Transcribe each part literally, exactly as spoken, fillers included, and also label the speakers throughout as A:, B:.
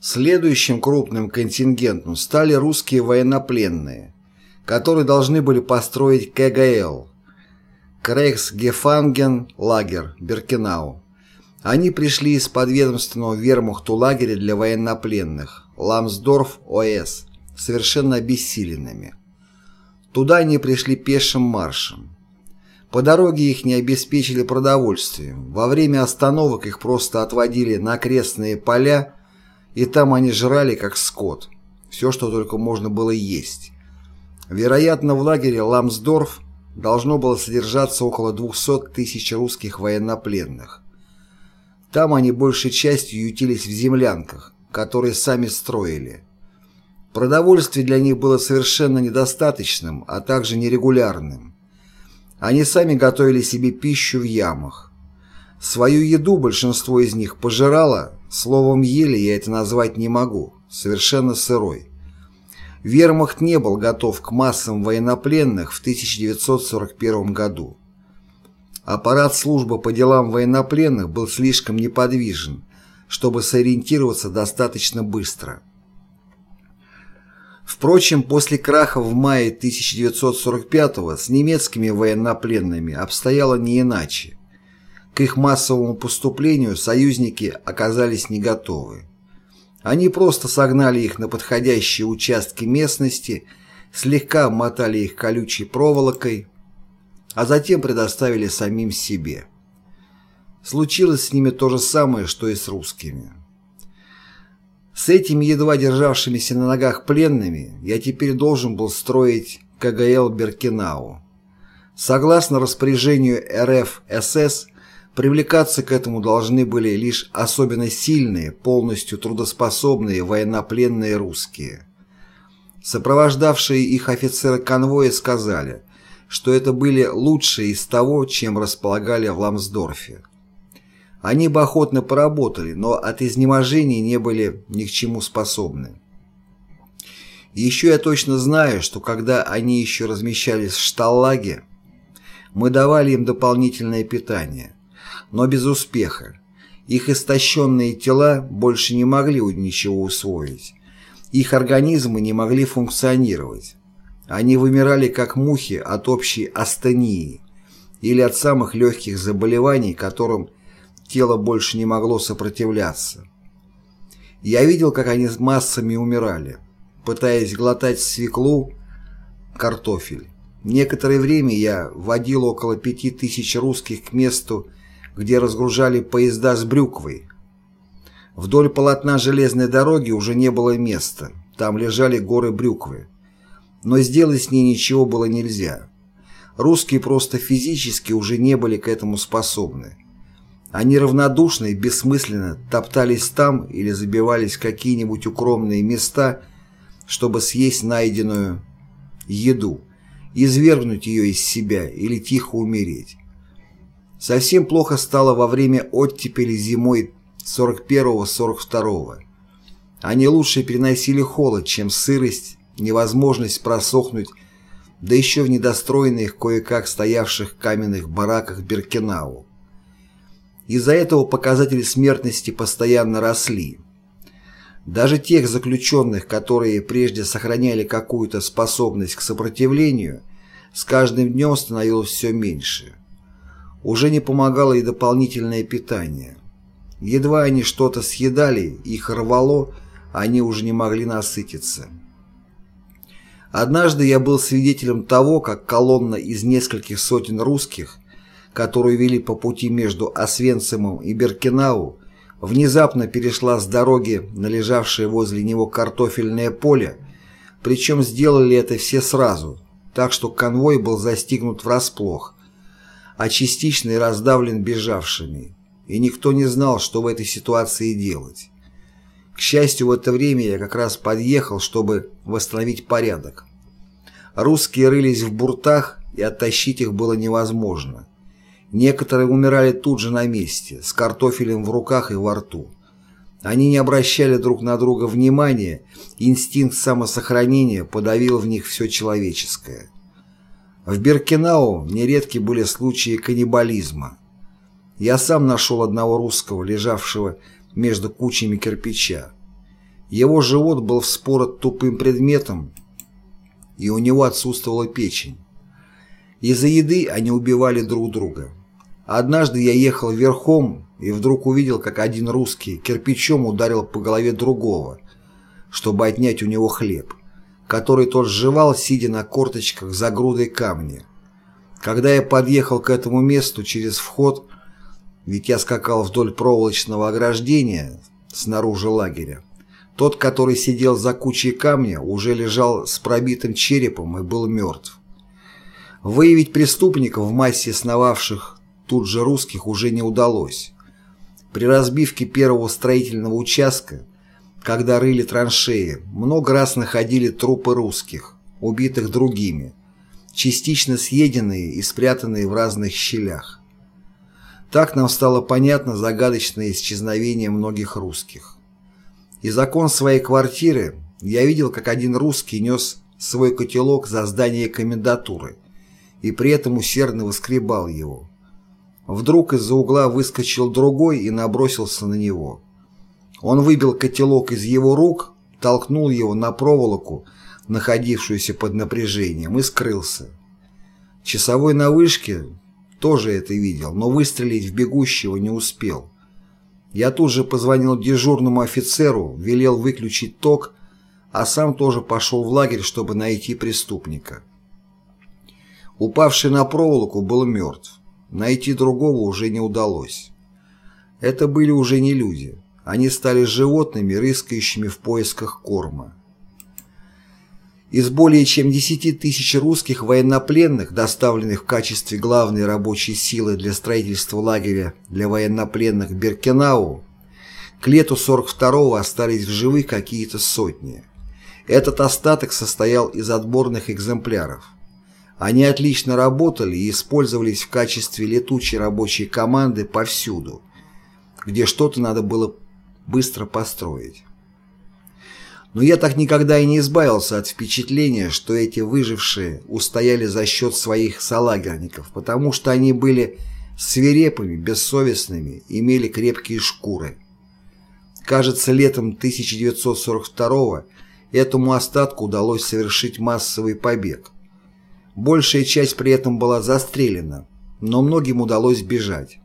A: Следующим крупным контингентом стали русские военнопленные, которые должны были построить ка гэ эл – Крейхсгефанген-лагерь Биркенау. Они пришли из подведомственного вермахту лагеря для военнопленных Ламсдорф-о эс совершенно обессиленными. Туда они пришли пешим маршем. По дороге их не обеспечили продовольствием. Во время остановок их просто отводили на окрестные поля, и там они жрали как скот. Все, что только можно было есть. Вероятно, в лагере Ламсдорф должно было содержаться около двухсот тысяч русских военнопленных. Там они большей частью ютились в землянках, которые сами строили. Продовольствие для них было совершенно недостаточным, а также нерегулярным. Они сами готовили себе пищу в ямах. Свою еду большинство из них пожирало, словом «ели» я это назвать не могу, совершенно сырой. Вермахт не был готов к массам военнопленных в тысяча девятьсот сорок первом году. Аппарат службы по делам военнопленных был слишком неподвижен, чтобы сориентироваться достаточно быстро. Впрочем, после краха в мае тысяча девятьсот сорок пятого с немецкими военнопленными обстояло не иначе. К их массовому поступлению союзники оказались не готовы. Они просто согнали их на подходящие участки местности, слегка обмотали их колючей проволокой, а затем предоставили самим себе. Случилось с ними то же самое, что и с русскими. С этими едва державшимися на ногах пленными я теперь должен был строить ка гэ эл Биркенау. Согласно распоряжению эр эф эс эс, привлекаться к этому должны были лишь особенно сильные, полностью трудоспособные военнопленные русские. Сопровождавшие их офицеры конвоя сказали, что это были лучшие из того, чем располагали в Ламсдорфе. Они бы охотно поработали, но от изнеможения не были ни к чему способны. И еще я точно знаю, что когда они еще размещались в шталлаге, мы давали им дополнительное питание, но без успеха. Их истощенные тела больше не могли ничего усвоить. Их организмы не могли функционировать. Они вымирали как мухи от общей астении или от самых легких заболеваний, которым тело больше не могло сопротивляться. Я видел, как они массами умирали, пытаясь глотать свеклу, картофель. Некоторое время я водил около пяти тысяч русских к месту, где разгружали поезда с брюквой. Вдоль полотна железной дороги уже не было места, там лежали горы брюквы. Но сделать с ней ничего было нельзя. Русские просто физически уже не были к этому способны. Они равнодушно и бессмысленно топтались там или забивались в какие-нибудь укромные места, чтобы съесть найденную еду, извергнуть ее из себя или тихо умереть. Совсем плохо стало во время оттепели зимой сорок первого — сорок второго. Они лучше переносили холод, чем сырость, невозможность просохнуть, да еще в недостроенных кое-как стоявших каменных бараках Биркенау. Из-за этого показатели смертности постоянно росли. Даже тех заключенных, которые прежде сохраняли какую-то способность к сопротивлению, с каждым днем становилось все меньше. Уже не помогало и дополнительное питание. Едва они что-то съедали, их рвало, они уже не могли насытиться. Однажды я был свидетелем того, как колонна из нескольких сотен русских, которую вели по пути между Освенцимом и Биркенау, внезапно перешла с дороги на лежавшее возле него картофельное поле, причем сделали это все сразу, так что конвой был застигнут врасплох, а частично и раздавлен бежавшими, и никто не знал, что в этой ситуации делать. К счастью, в это время я как раз подъехал, чтобы восстановить порядок. Русские рылись в буртах, и оттащить их было невозможно. Некоторые умирали тут же на месте, с картофелем в руках и во рту. Они не обращали друг на друга внимания, инстинкт самосохранения подавил в них все человеческое. В Биркенау нередки были случаи каннибализма. Я сам нашел одного русского, лежавшего между кучами кирпича. Его живот был вспорот тупым предметом, и у него отсутствовала печень. Из-за еды они убивали друг друга. Однажды я ехал верхом и вдруг увидел, как один русский кирпичом ударил по голове другого, чтобы отнять у него хлеб, который тот жевал, сидя на корточках за грудой камня. Когда я подъехал к этому месту через вход, ведь я скакал вдоль проволочного ограждения снаружи лагеря, тот, который сидел за кучей камня, уже лежал с пробитым черепом и был мертв. Выявить преступников в массе сновавших тут же русских уже не удалось. При разбивке первого строительного участка, когда рыли траншеи, много раз находили трупы русских, убитых другими, частично съеденные и спрятанные в разных щелях. Так нам стало понятно загадочное исчезновение многих русских. Из окон своей квартиры я видел, как один русский нес свой котелок за здание комендатуры и при этом усердно выскребал его. Вдруг из-за угла выскочил другой и набросился на него. Он выбил котелок из его рук, толкнул его на проволоку, находившуюся под напряжением, и скрылся. Часовой на вышке тоже это видел, но выстрелить в бегущего не успел. Я тут же позвонил дежурному офицеру, велел выключить ток, а сам тоже пошел в лагерь, чтобы найти преступника. Упавший на проволоку был мертв. Найти другого уже не удалось. Это были уже не люди. Они стали животными, рыскающими в поисках корма. Из более чем десяти тысяч русских военнопленных, доставленных в качестве главной рабочей силы для строительства лагеря для военнопленных в Биркенау, к лету сорок второго остались в живых какие-то сотни. Этот остаток состоял из отборных экземпляров. Они отлично работали и использовались в качестве летучей рабочей команды повсюду, где что-то надо было быстро построить. Но я так никогда и не избавился от впечатления, что эти выжившие устояли за счет своих солагерников, потому что они были свирепыми, бессовестными, имели крепкие шкуры. Кажется, летом тысяча девятьсот сорок второго этому остатку удалось совершить массовый побег. Большая часть при этом была застрелена, но многим удалось бежать.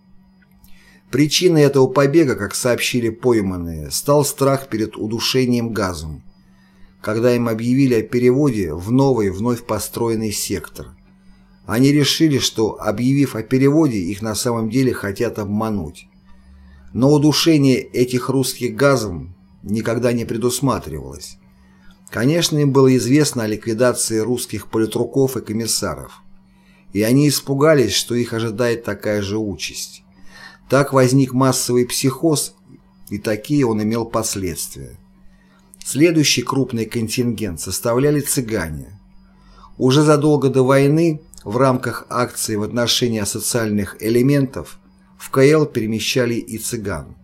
A: Причиной этого побега, как сообщили пойманные, стал страх перед удушением газом, когда им объявили о переводе в новый вновь построенный сектор. Они решили, что, объявив о переводе, их на самом деле хотят обмануть. Но удушение этих русских газом никогда не предусматривалось. Конечно, им было известно о ликвидации русских политруков и комиссаров, и они испугались, что их ожидает такая же участь. Так возник массовый психоз, и такие он имел последствия. Следующий крупный контингент составляли цыгане. Уже задолго до войны, в рамках акции в отношении асоциальных элементов, в КЛ перемещали и цыган.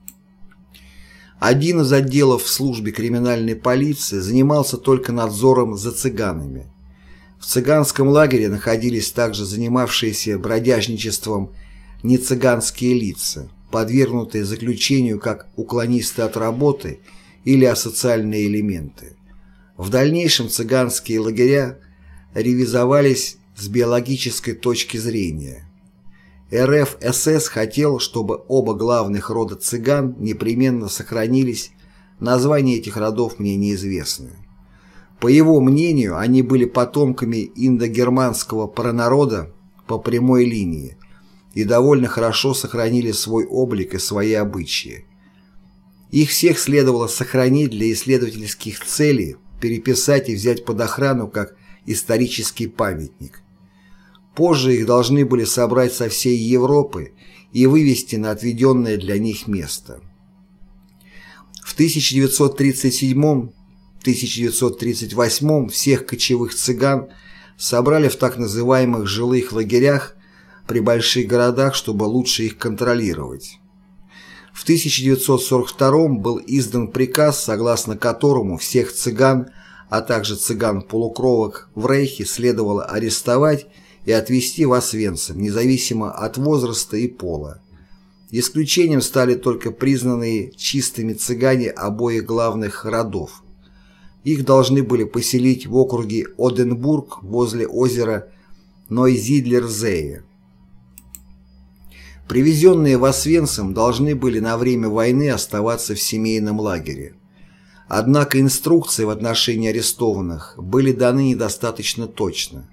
A: Один из отделов в службе криминальной полиции занимался только надзором за цыганами. В цыганском лагере находились также занимавшиеся бродяжничеством нецыганские лица, подвергнутые заключению как уклонисты от работы или асоциальные элементы. В дальнейшем цыганские лагеря ревизовались с биологической точки зрения. эр эф эс эс хотел, чтобы оба главных рода цыган непременно сохранились, названия этих родов мне неизвестны. По его мнению, они были потомками индогерманского пранарода по прямой линии и довольно хорошо сохранили свой облик и свои обычаи. Их всех следовало сохранить для исследовательских целей, переписать и взять под охрану как исторический памятник. Позже их должны были собрать со всей Европы и вывести на отведенное для них место. В тысяча девятьсот тридцать седьмом — тысяча девятьсот тридцать восьмом всех кочевых цыган собрали в так называемых жилых лагерях при больших городах, чтобы лучше их контролировать. В тысяча девятьсот сорок втором был издан приказ, согласно которому всех цыган, а также цыган-полукровок в Рейхе следовало арестовать и отвезти в Освенцим, независимо от возраста и пола. Исключением стали только признанные чистыми цыгане обоих главных родов. Их должны были поселить в округе Оденбург возле озера Нойзидлерзее. Привезенные в Освенцим должны были на время войны оставаться в семейном лагере. Однако инструкции в отношении арестованных были даны недостаточно точно.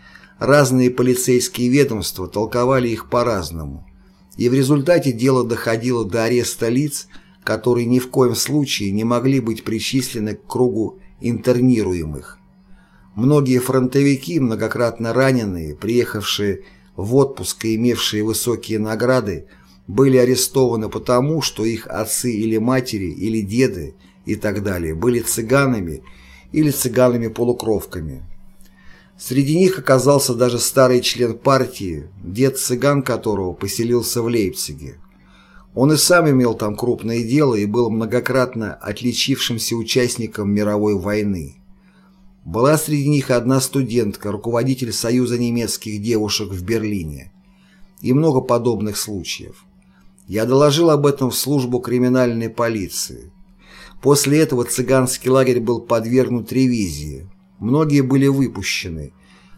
A: Разные полицейские ведомства толковали их по-разному, и в результате дело доходило до ареста лиц, которые ни в коем случае не могли быть причислены к кругу интернируемых. Многие фронтовики, многократно раненые, приехавшие в отпуск и имевшие высокие награды, были арестованы потому, что их отцы или матери, или деды и так далее были цыганами или цыганами-полукровками. Среди них оказался даже старый член партии, дед цыган которого поселился в Лейпциге. Он и сам имел там крупное дело и был многократно отличившимся участником мировой войны. Была среди них одна студентка, руководитель Союза немецких девушек в Берлине. И много подобных случаев. Я доложил об этом в службу криминальной полиции. После этого цыганский лагерь был подвергнут ревизии. Многие были выпущены,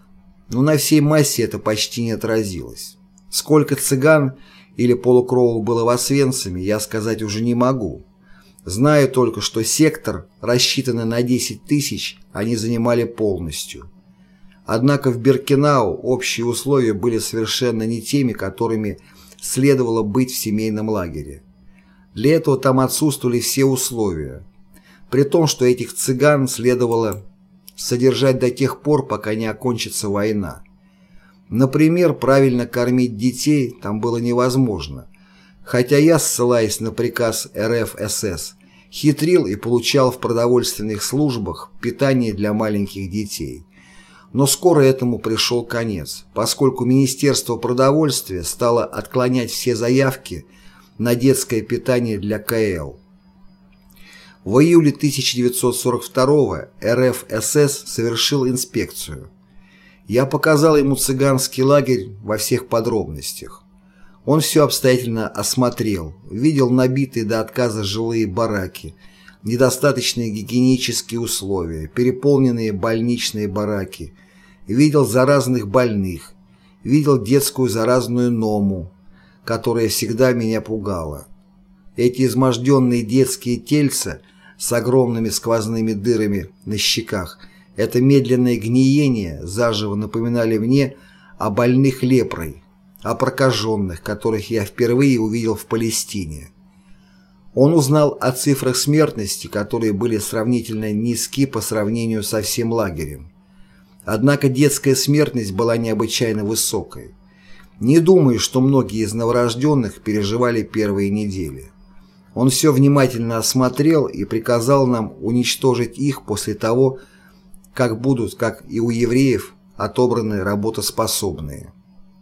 A: но на всей массе это почти не отразилось. Сколько цыган или полукровок было в Освенциме, я сказать уже не могу. Знаю только, что сектор, рассчитанный на десять тысяч, они занимали полностью. Однако в Биркенау общие условия были совершенно не теми, которыми следовало быть в семейном лагере. Для этого там отсутствовали все условия, при том, что этих цыган следовало содержать до тех пор, пока не окончится война. Например, правильно кормить детей там было невозможно, хотя я, ссылаясь на приказ эр эф эс эс, хитрил и получал в продовольственных службах питание для маленьких детей. Но скоро этому пришел конец, поскольку Министерство продовольствия стало отклонять все заявки на детское питание для ка эл. В июле тысяча девятьсот сорок второго эр эф эс эс совершил инспекцию. Я показал ему цыганский лагерь во всех подробностях. Он все обстоятельно осмотрел, видел набитые до отказа жилые бараки, недостаточные гигиенические условия, переполненные больничные бараки, видел заразных больных, видел детскую заразную ному, которая всегда меня пугала. Эти изможденные детские тельца с огромными сквозными дырами на щеках, это медленное гниение заживо напоминали мне о больных лепрой, о прокаженных, которых я впервые увидел в Палестине. Он узнал о цифрах смертности, которые были сравнительно низки по сравнению со всем лагерем. Однако детская смертность была необычайно высокой. Не думаю, что многие из новорожденных переживали первые недели. Он все внимательно осмотрел и приказал нам уничтожить их после того, как будут, как и у евреев, отобраны работоспособные.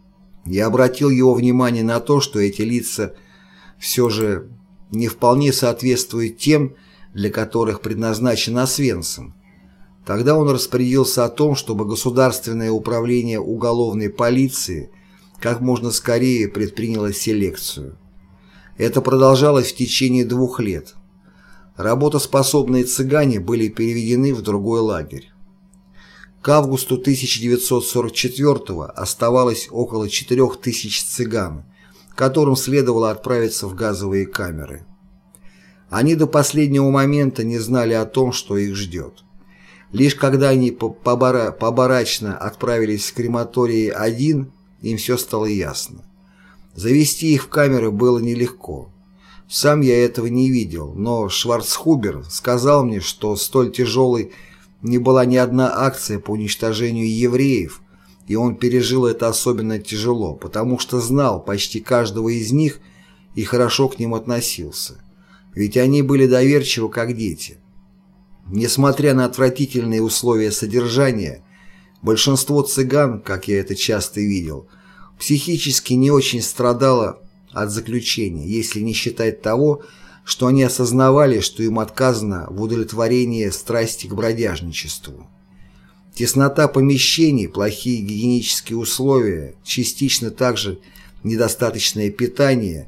A: Я обратил его внимание на то, что эти лица все же не вполне соответствуют тем, для которых предназначен Освенцим. Тогда он распорядился о том, чтобы Государственное управление уголовной полиции как можно скорее предприняло селекцию. Это продолжалось в течение двух лет. Работоспособные цыгане были переведены в другой лагерь. К августу тысяча девятьсот сорок четвёртого оставалось около четырех тысяч цыган, которым следовало отправиться в газовые камеры. Они до последнего момента не знали о том, что их ждет. Лишь когда они побарачно отправились в крематорий один, им все стало ясно. Завести их в камеры было нелегко. Сам я этого не видел, но Шварцхубер сказал мне, что столь тяжелой не была ни одна акция по уничтожению евреев, и он пережил это особенно тяжело, потому что знал почти каждого из них и хорошо к ним относился, ведь они были доверчивы, как дети. Несмотря на отвратительные условия содержания, большинство цыган, как я это часто видел, психически не очень страдало от заключения, если не считать того, что они осознавали, что им отказано в удовлетворении страсти к бродяжничеству. Теснота помещений, плохие гигиенические условия, частично также недостаточное питание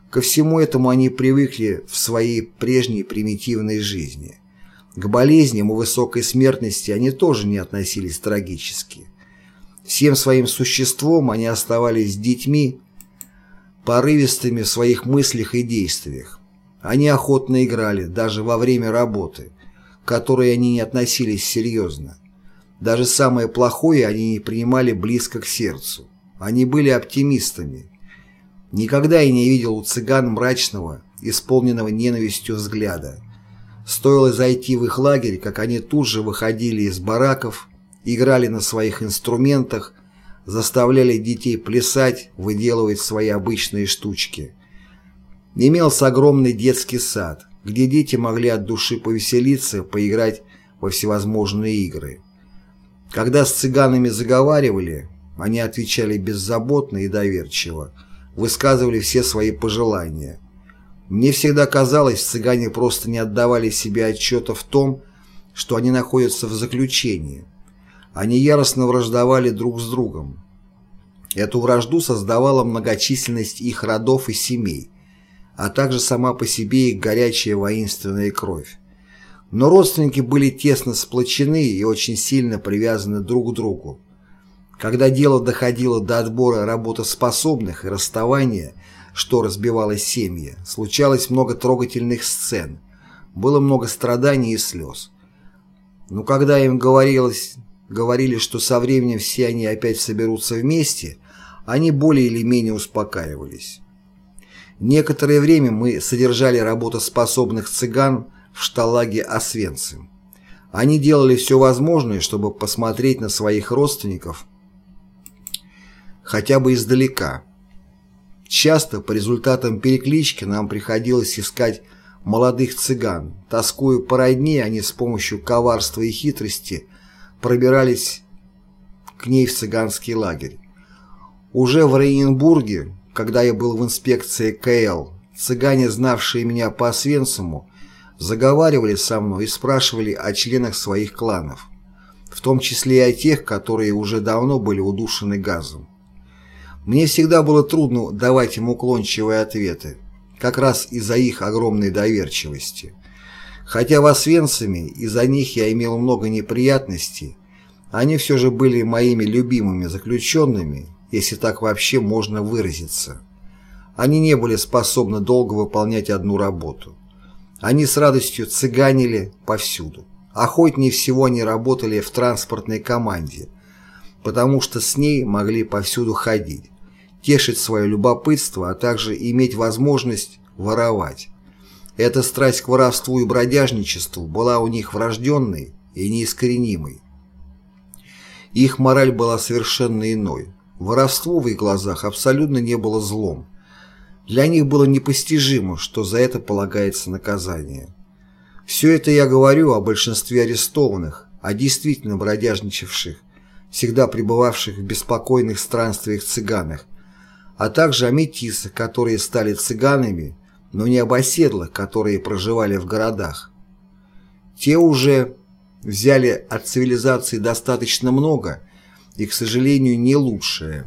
A: Ко всему этому они привыкли в своей прежней примитивной жизни. К болезням и высокой смертности они тоже не относились трагически. Всем своим существом они оставались детьми, порывистыми в своих мыслях и действиях. Они охотно играли, даже во время работы, к которой они не относились серьезно. Даже самое плохое они не принимали близко к сердцу. Они были оптимистами. Никогда я не видел у цыган мрачного, исполненного ненавистью взгляда. Стоило зайти в их лагерь, как они тут же выходили из бараков, играли на своих инструментах, заставляли детей плясать, выделывать свои обычные штучки. Имелся огромный детский сад, где дети могли от души повеселиться, поиграть во всевозможные игры. Когда с цыганами заговаривали, они отвечали беззаботно и доверчиво, высказывали все свои пожелания. Мне всегда казалось, цыгане просто не отдавали себе отчета в том, что они находятся в заключении. Они яростно враждовали друг с другом. Эту вражду создавала многочисленность их родов и семей, а также сама по себе их горячая воинственная кровь. Но родственники были тесно сплочены и очень сильно привязаны друг к другу. Когда дело доходило до отбора работоспособных и расставания, что разбивало семьи, случалось много трогательных сцен, было много страданий и слез. Но когда им говорилось, говорили, что со временем все они опять соберутся вместе, они более или менее успокаивались. Некоторое время мы содержали работоспособных цыган в шталаге Освенцим. Они делали все возможное, чтобы посмотреть на своих родственников хотя бы издалека. Часто по результатам переклички нам приходилось искать молодых цыган. Тоскуя по родне, они с помощью коварства и хитрости пробирались к ней в цыганский лагерь. Уже в Оренбурге, когда я был в инспекции ка эл, цыгане, знавшие меня по Освенциму, заговаривали со мной и спрашивали о членах своих кланов, в том числе и о тех, которые уже давно были удушены газом. Мне всегда было трудно давать им уклончивые ответы, как раз из-за их огромной доверчивости. Хотя в Освенциме из-за них я имел много неприятностей, они все же были моими любимыми заключенными, если так вообще можно выразиться. Они не были способны долго выполнять одну работу. Они с радостью цыганили повсюду. Охотнее всего они работали в транспортной команде, потому что с ней могли повсюду ходить, тешить свое любопытство, а также иметь возможность воровать. Эта страсть к воровству и бродяжничеству была у них врожденной и неискоренимой. Их мораль была совершенно иной. Воровство в их глазах абсолютно не было злом. Для них было непостижимо, что за это полагается наказание. Все это я говорю о большинстве арестованных, о действительно бродяжничавших, всегда пребывавших в беспокойных странствиях цыганах, а также о метисах, которые стали цыганами, но не об оседлых, которые проживали в городах. Те уже взяли от цивилизации достаточно много и, к сожалению, не лучшее.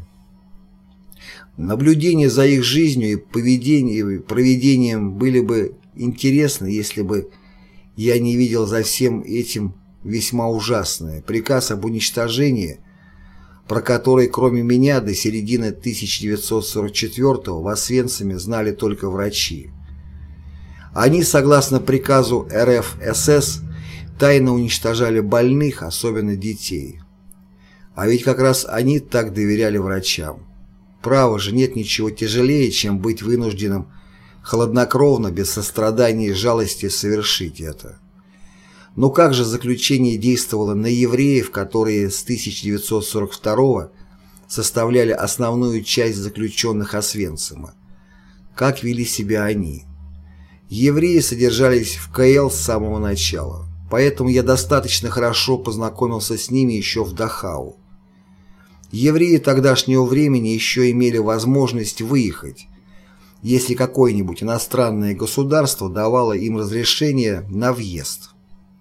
A: Наблюдения за их жизнью и поведением, и проведением были бы интересны, если бы я не видел за всем этим весьма ужасное приказ об уничтожении, про который кроме меня до середины тысяча девятьсот сорок четвёртого в Освенциме знали только врачи. Они, согласно приказу эр эф эс эс, тайно уничтожали больных, особенно детей. А ведь как раз они так доверяли врачам. Право же, нет ничего тяжелее, чем быть вынужденным хладнокровно, без сострадания и жалости совершить это. Но как же заключение действовало на евреев, которые с тысяча девятьсот сорок второго составляли основную часть заключенных Освенцима? Как вели себя они? Евреи содержались в ка эл с самого начала, поэтому я достаточно хорошо познакомился с ними еще в Дахау. Евреи тогдашнего времени еще имели возможность выехать, если какое-нибудь иностранное государство давало им разрешение на въезд.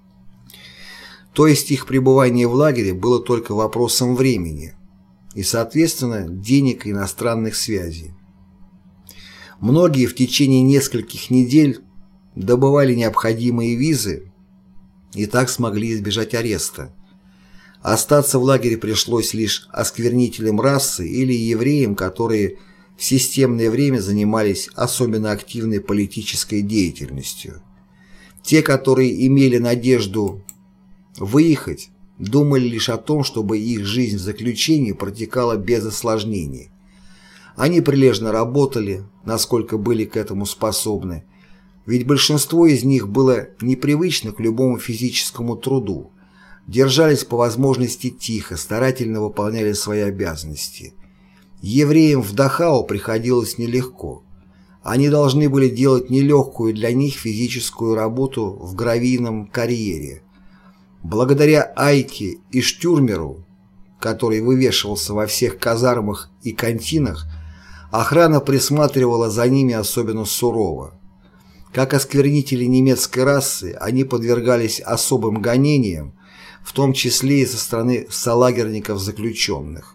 A: То есть их пребывание в лагере было только вопросом времени и, соответственно, денег и иностранных связей. Многие в течение нескольких недель добывали необходимые визы и так смогли избежать ареста. Остаться в лагере пришлось лишь осквернителям расы или евреям, которые в системное время занимались особенно активной политической деятельностью. Те, которые имели надежду выехать, думали лишь о том, чтобы их жизнь в заключении протекала без осложнений. Они прилежно работали, насколько были к этому способны, ведь большинство из них было непривычно к любому физическому труду, держались по возможности тихо, старательно выполняли свои обязанности. Евреям в Дахау приходилось нелегко. Они должны были делать нелегкую для них физическую работу в гравийном карьере. Благодаря Айке и Штюрмеру, который вывешивался во всех казармах и кантинах, охрана присматривала за ними особенно сурово. Как осквернители немецкой расы, они подвергались особым гонениям, в том числе и со стороны солагерников-заключенных.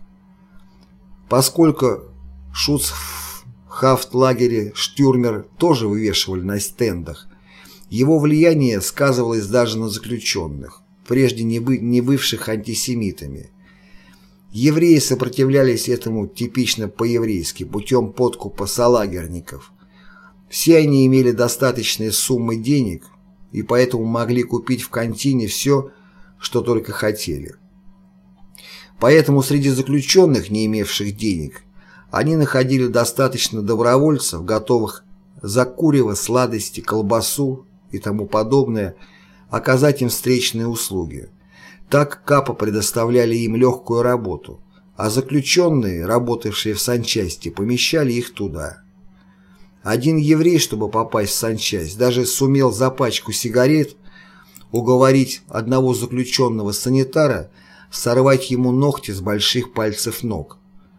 A: Поскольку в Шуцхафтлагере Штюрмер тоже вывешивали на стендах, его влияние сказывалось даже на заключенных, прежде не, бы, не бывших антисемитами. Евреи сопротивлялись этому типично по-еврейски, путем подкупа солагерников. Все они имели достаточные суммы денег и поэтому могли купить в кантине все, что только хотели. Поэтому среди заключенных, не имевших денег, они находили достаточно добровольцев, готовых за курево, сладости, колбасу и тому подобное оказать им встречные услуги. Так капо предоставляли им легкую работу, а заключенные, работавшие в санчасти, помещали их туда. Один еврей, чтобы попасть в санчасть, даже сумел за пачку сигарет уговорить одного заключенного санитара сорвать ему ногти с больших пальцев ног.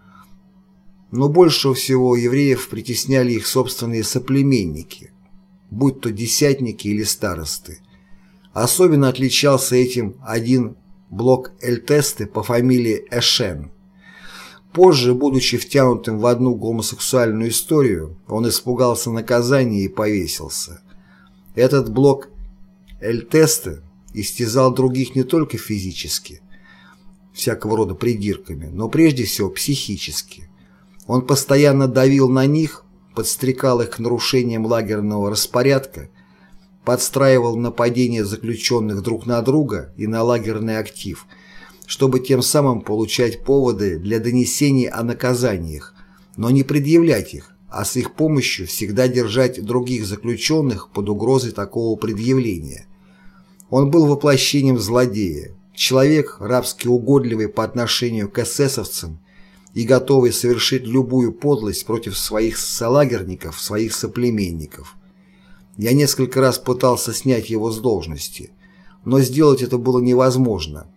A: Но больше всего евреев притесняли их собственные соплеменники, будь то десятники или старосты. Особенно отличался этим один блок Эльтесте по фамилии Эшен. Позже, будучи втянутым в одну гомосексуальную историю, он испугался наказания и повесился. Этот блок Эльтесте истязал других не только физически, всякого рода придирками, но прежде всего психически. Он постоянно давил на них, подстрекал их к нарушениям лагерного распорядка, подстраивал нападения заключенных друг на друга и на лагерный актив, чтобы тем самым получать поводы для донесений о наказаниях, но не предъявлять их, а с их помощью всегда держать других заключенных под угрозой такого предъявления. Он был воплощением злодея, человек, рабски угодливый по отношению к эсэсовцам и готовый совершить любую подлость против своих солагерников, своих соплеменников. Я несколько раз пытался снять его с должности, но сделать это было невозможно.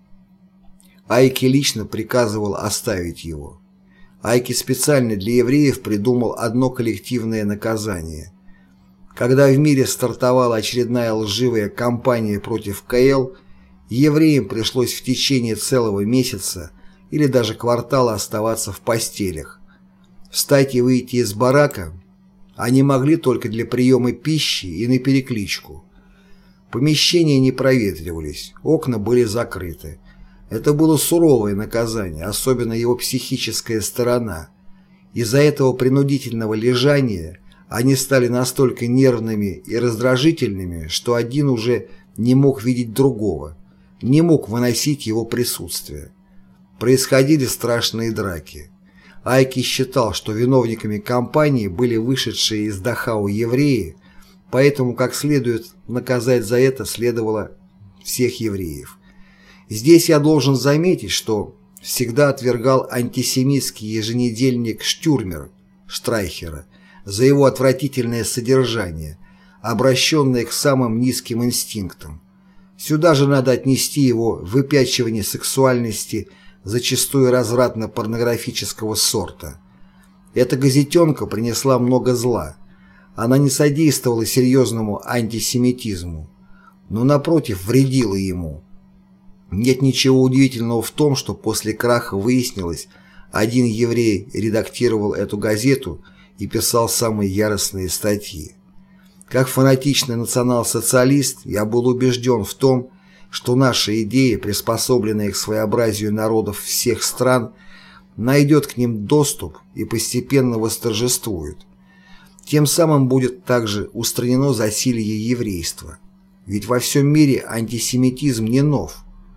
A: Айке лично приказывал оставить его. Айке специально для евреев придумал одно коллективное наказание. Когда в мире стартовала очередная лживая кампания против КЛ, евреям пришлось в течение целого месяца или даже квартала оставаться в постелях. Встать и выйти из барака они могли только для приема пищи и на перекличку. Помещения не проветривались, окна были закрыты. Это было суровое наказание, особенно его психическая сторона. Из-за этого принудительного лежания они стали настолько нервными и раздражительными, что один уже не мог видеть другого, не мог выносить его присутствие. Происходили страшные драки. Айке считал, что виновниками кампании были вышедшие из Дахау евреи, поэтому как следует наказать за это следовало всех евреев. Здесь я должен заметить, что всегда отвергал антисемитский еженедельник «Штюрмер» Штрайхера за его отвратительное содержание, обращенное к самым низким инстинктам. Сюда же надо отнести его выпячивание сексуальности, зачастую развратно-порнографического сорта. Эта газетенка принесла много зла. Она не содействовала серьезному антисемитизму, но, напротив, вредила ему. Нет ничего удивительного в том, что после краха выяснилось, один еврей редактировал эту газету и писал самые яростные статьи. Как фанатичный национал-социалист я был убежден в том, что наша идея, приспособленная к своеобразию народов всех стран, найдет к ним доступ и постепенно восторжествует. Тем самым будет также устранено засилье еврейства. Ведь во всем мире антисемитизм не нов.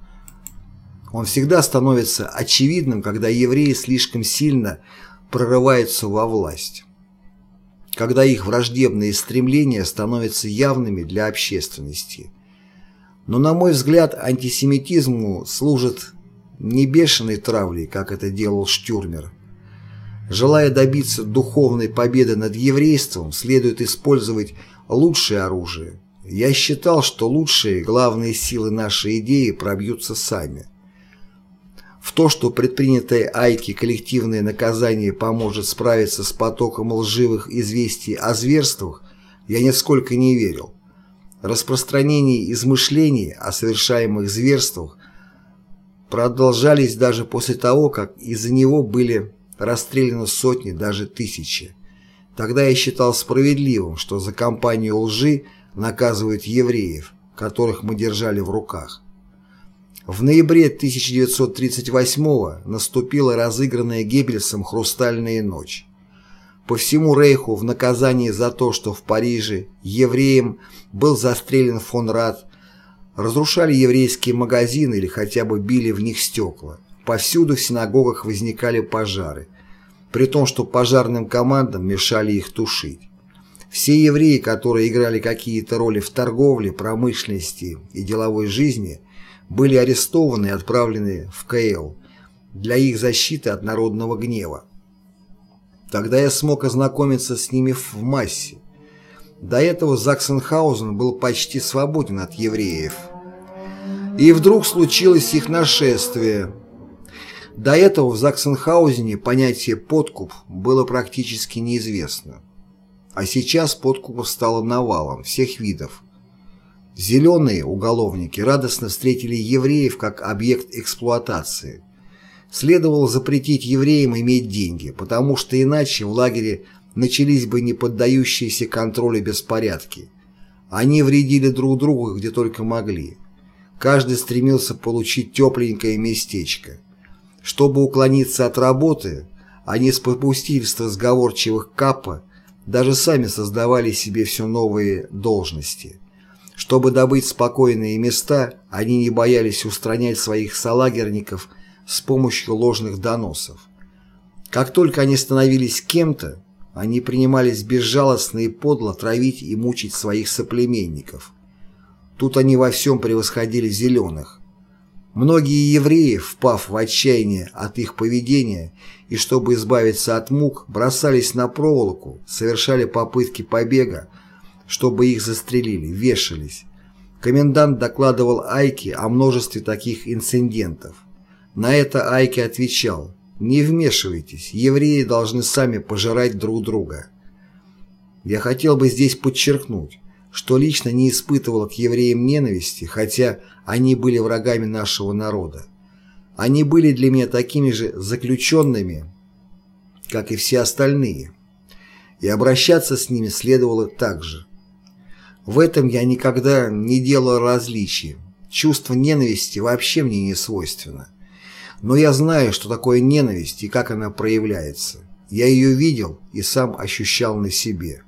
A: Он всегда становится очевидным, когда евреи слишком сильно прорываются во власть, когда их враждебные стремления становятся явными для общественности. Но, на мой взгляд, антисемитизму служит не бешеной травлей, как это делал Штюрмер. Желая добиться духовной победы над еврейством, следует использовать лучшее оружие. Я считал, что лучшие главные силы нашей идеи пробьются сами. В то, что предпринятое Айки коллективное наказание поможет справиться с потоком лживых известий о зверствах, я нисколько не верил. Распространение измышлений о совершаемых зверствах продолжались даже после того, как из-за него были расстреляны сотни, даже тысячи. Тогда я считал справедливым, что за кампанию лжи наказывают евреев, которых мы держали в руках. В ноябре тысяча девятьсот тридцать восьмого наступила разыгранная Геббельсом «Хрустальная ночь». По всему Рейху в наказании за то, что в Париже евреям был застрелен фон Рад, разрушали еврейские магазины или хотя бы били в них стекла. Повсюду в синагогах возникали пожары, при том, что пожарным командам мешали их тушить. Все евреи, которые играли какие-то роли в торговле, промышленности и деловой жизни, были арестованы и отправлены в ка эл для их защиты от народного гнева. Тогда я смог ознакомиться с ними в массе. До этого Заксенхаузен был почти свободен от евреев. И вдруг случилось их нашествие. До этого в Заксенхаузене понятие «подкуп» было практически неизвестно. А сейчас подкупов стало навалом всех видов. Зеленые уголовники радостно встретили евреев как объект эксплуатации. Следовало запретить евреям иметь деньги, потому что иначе в лагере начались бы неподдающиеся контролю беспорядки. Они вредили друг другу где только могли. Каждый стремился получить тепленькое местечко. Чтобы уклониться от работы, они с попустительства сговорчивых капа даже сами создавали себе все новые должности. Чтобы добыть спокойные места, они не боялись устранять своих солагерников с помощью ложных доносов. Как только они становились кем-то, они принимались безжалостно и подло травить и мучить своих соплеменников. Тут они во всем превосходили зеленых. Многие евреи, впав в отчаяние от их поведения и чтобы избавиться от мук, бросались на проволоку, совершали попытки побега, чтобы их застрелили, вешались. Комендант докладывал Айке о множестве таких инцидентов. На это Айке отвечал: «Не вмешивайтесь, евреи должны сами пожирать друг друга». Я хотел бы здесь подчеркнуть, что лично не испытывал к евреям ненависти, хотя они были врагами нашего народа. Они были для меня такими же заключенными, как и все остальные, и обращаться с ними следовало так же. В этом я никогда не делал различий. Чувство ненависти вообще мне не свойственно. Но я знаю, что такое ненависть и как она проявляется. Я ее видел и сам ощущал на себе.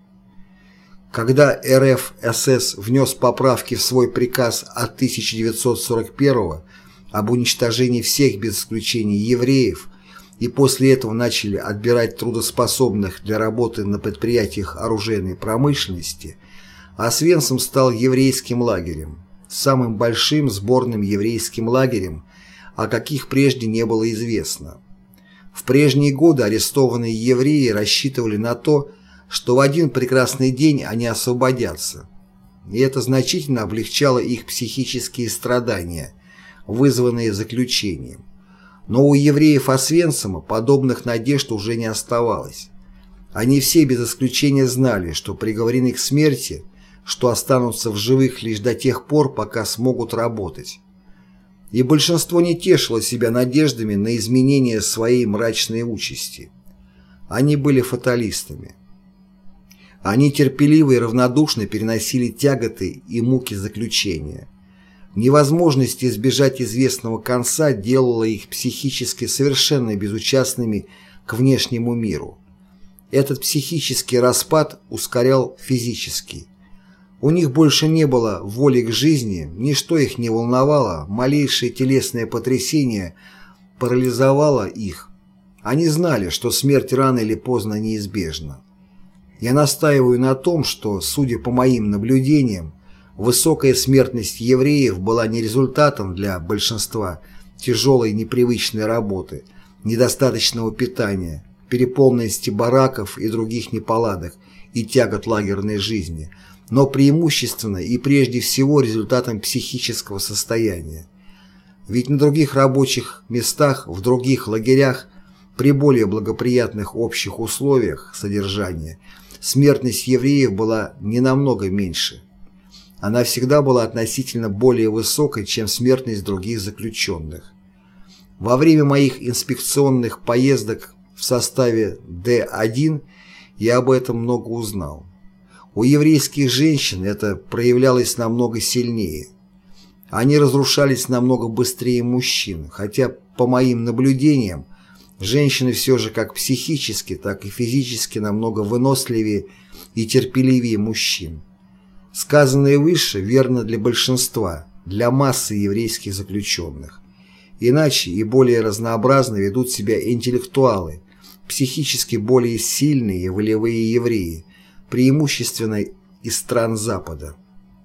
A: Когда эр эф эс эс внес поправки в свой приказ от тысяча девятьсот сорок первого об уничтожении всех без исключения евреев и после этого начали отбирать трудоспособных для работы на предприятиях оружейной промышленности, Освенцим стал еврейским лагерем, самым большим сборным еврейским лагерем, о каких прежде не было известно. В прежние годы арестованные евреи рассчитывали на то, что в один прекрасный день они освободятся, и это значительно облегчало их психические страдания, вызванные заключением. Но у евреев Освенцима подобных надежд уже не оставалось. Они все без исключения знали, что приговорены к смерти, что останутся в живых лишь до тех пор, пока смогут работать. И большинство не тешило себя надеждами на изменение своей мрачной участи. Они были фаталистами. Они терпеливо и равнодушно переносили тяготы и муки заключения. Невозможность избежать известного конца делала их психически совершенно безучастными к внешнему миру. Этот психический распад ускорял физический. У них больше не было воли к жизни, ничто их не волновало, малейшее телесное потрясение парализовало их. Они знали, что смерть рано или поздно неизбежна. Я настаиваю на том, что, судя по моим наблюдениям, высокая смертность евреев была не результатом для большинства тяжелой непривычной работы, недостаточного питания, переполненности бараков и других неполадок и тягот лагерной жизни, но преимущественно и прежде всего результатом психического состояния. Ведь на других рабочих местах, в других лагерях, при более благоприятных общих условиях содержания, смертность евреев была не намного меньше. Она всегда была относительно более высокой, чем смертность других заключенных. Во время моих инспекционных поездок в составе Д один я об этом много узнал. У еврейских женщин это проявлялось намного сильнее. Они разрушались намного быстрее мужчин, хотя, по моим наблюдениям, женщины все же как психически, так и физически намного выносливее и терпеливее мужчин. Сказанное выше верно для большинства, для массы еврейских заключенных. Иначе и более разнообразно ведут себя интеллектуалы, психически более сильные и волевые евреи, преимущественно из стран Запада.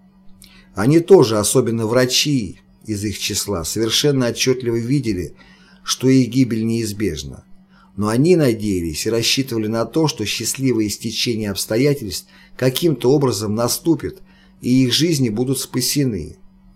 A: Они тоже, особенно врачи из их числа, совершенно отчетливо видели, что их гибель неизбежна. Но они надеялись и рассчитывали на то, что счастливое стечение обстоятельств каким-то образом наступит, и их жизни будут спасены.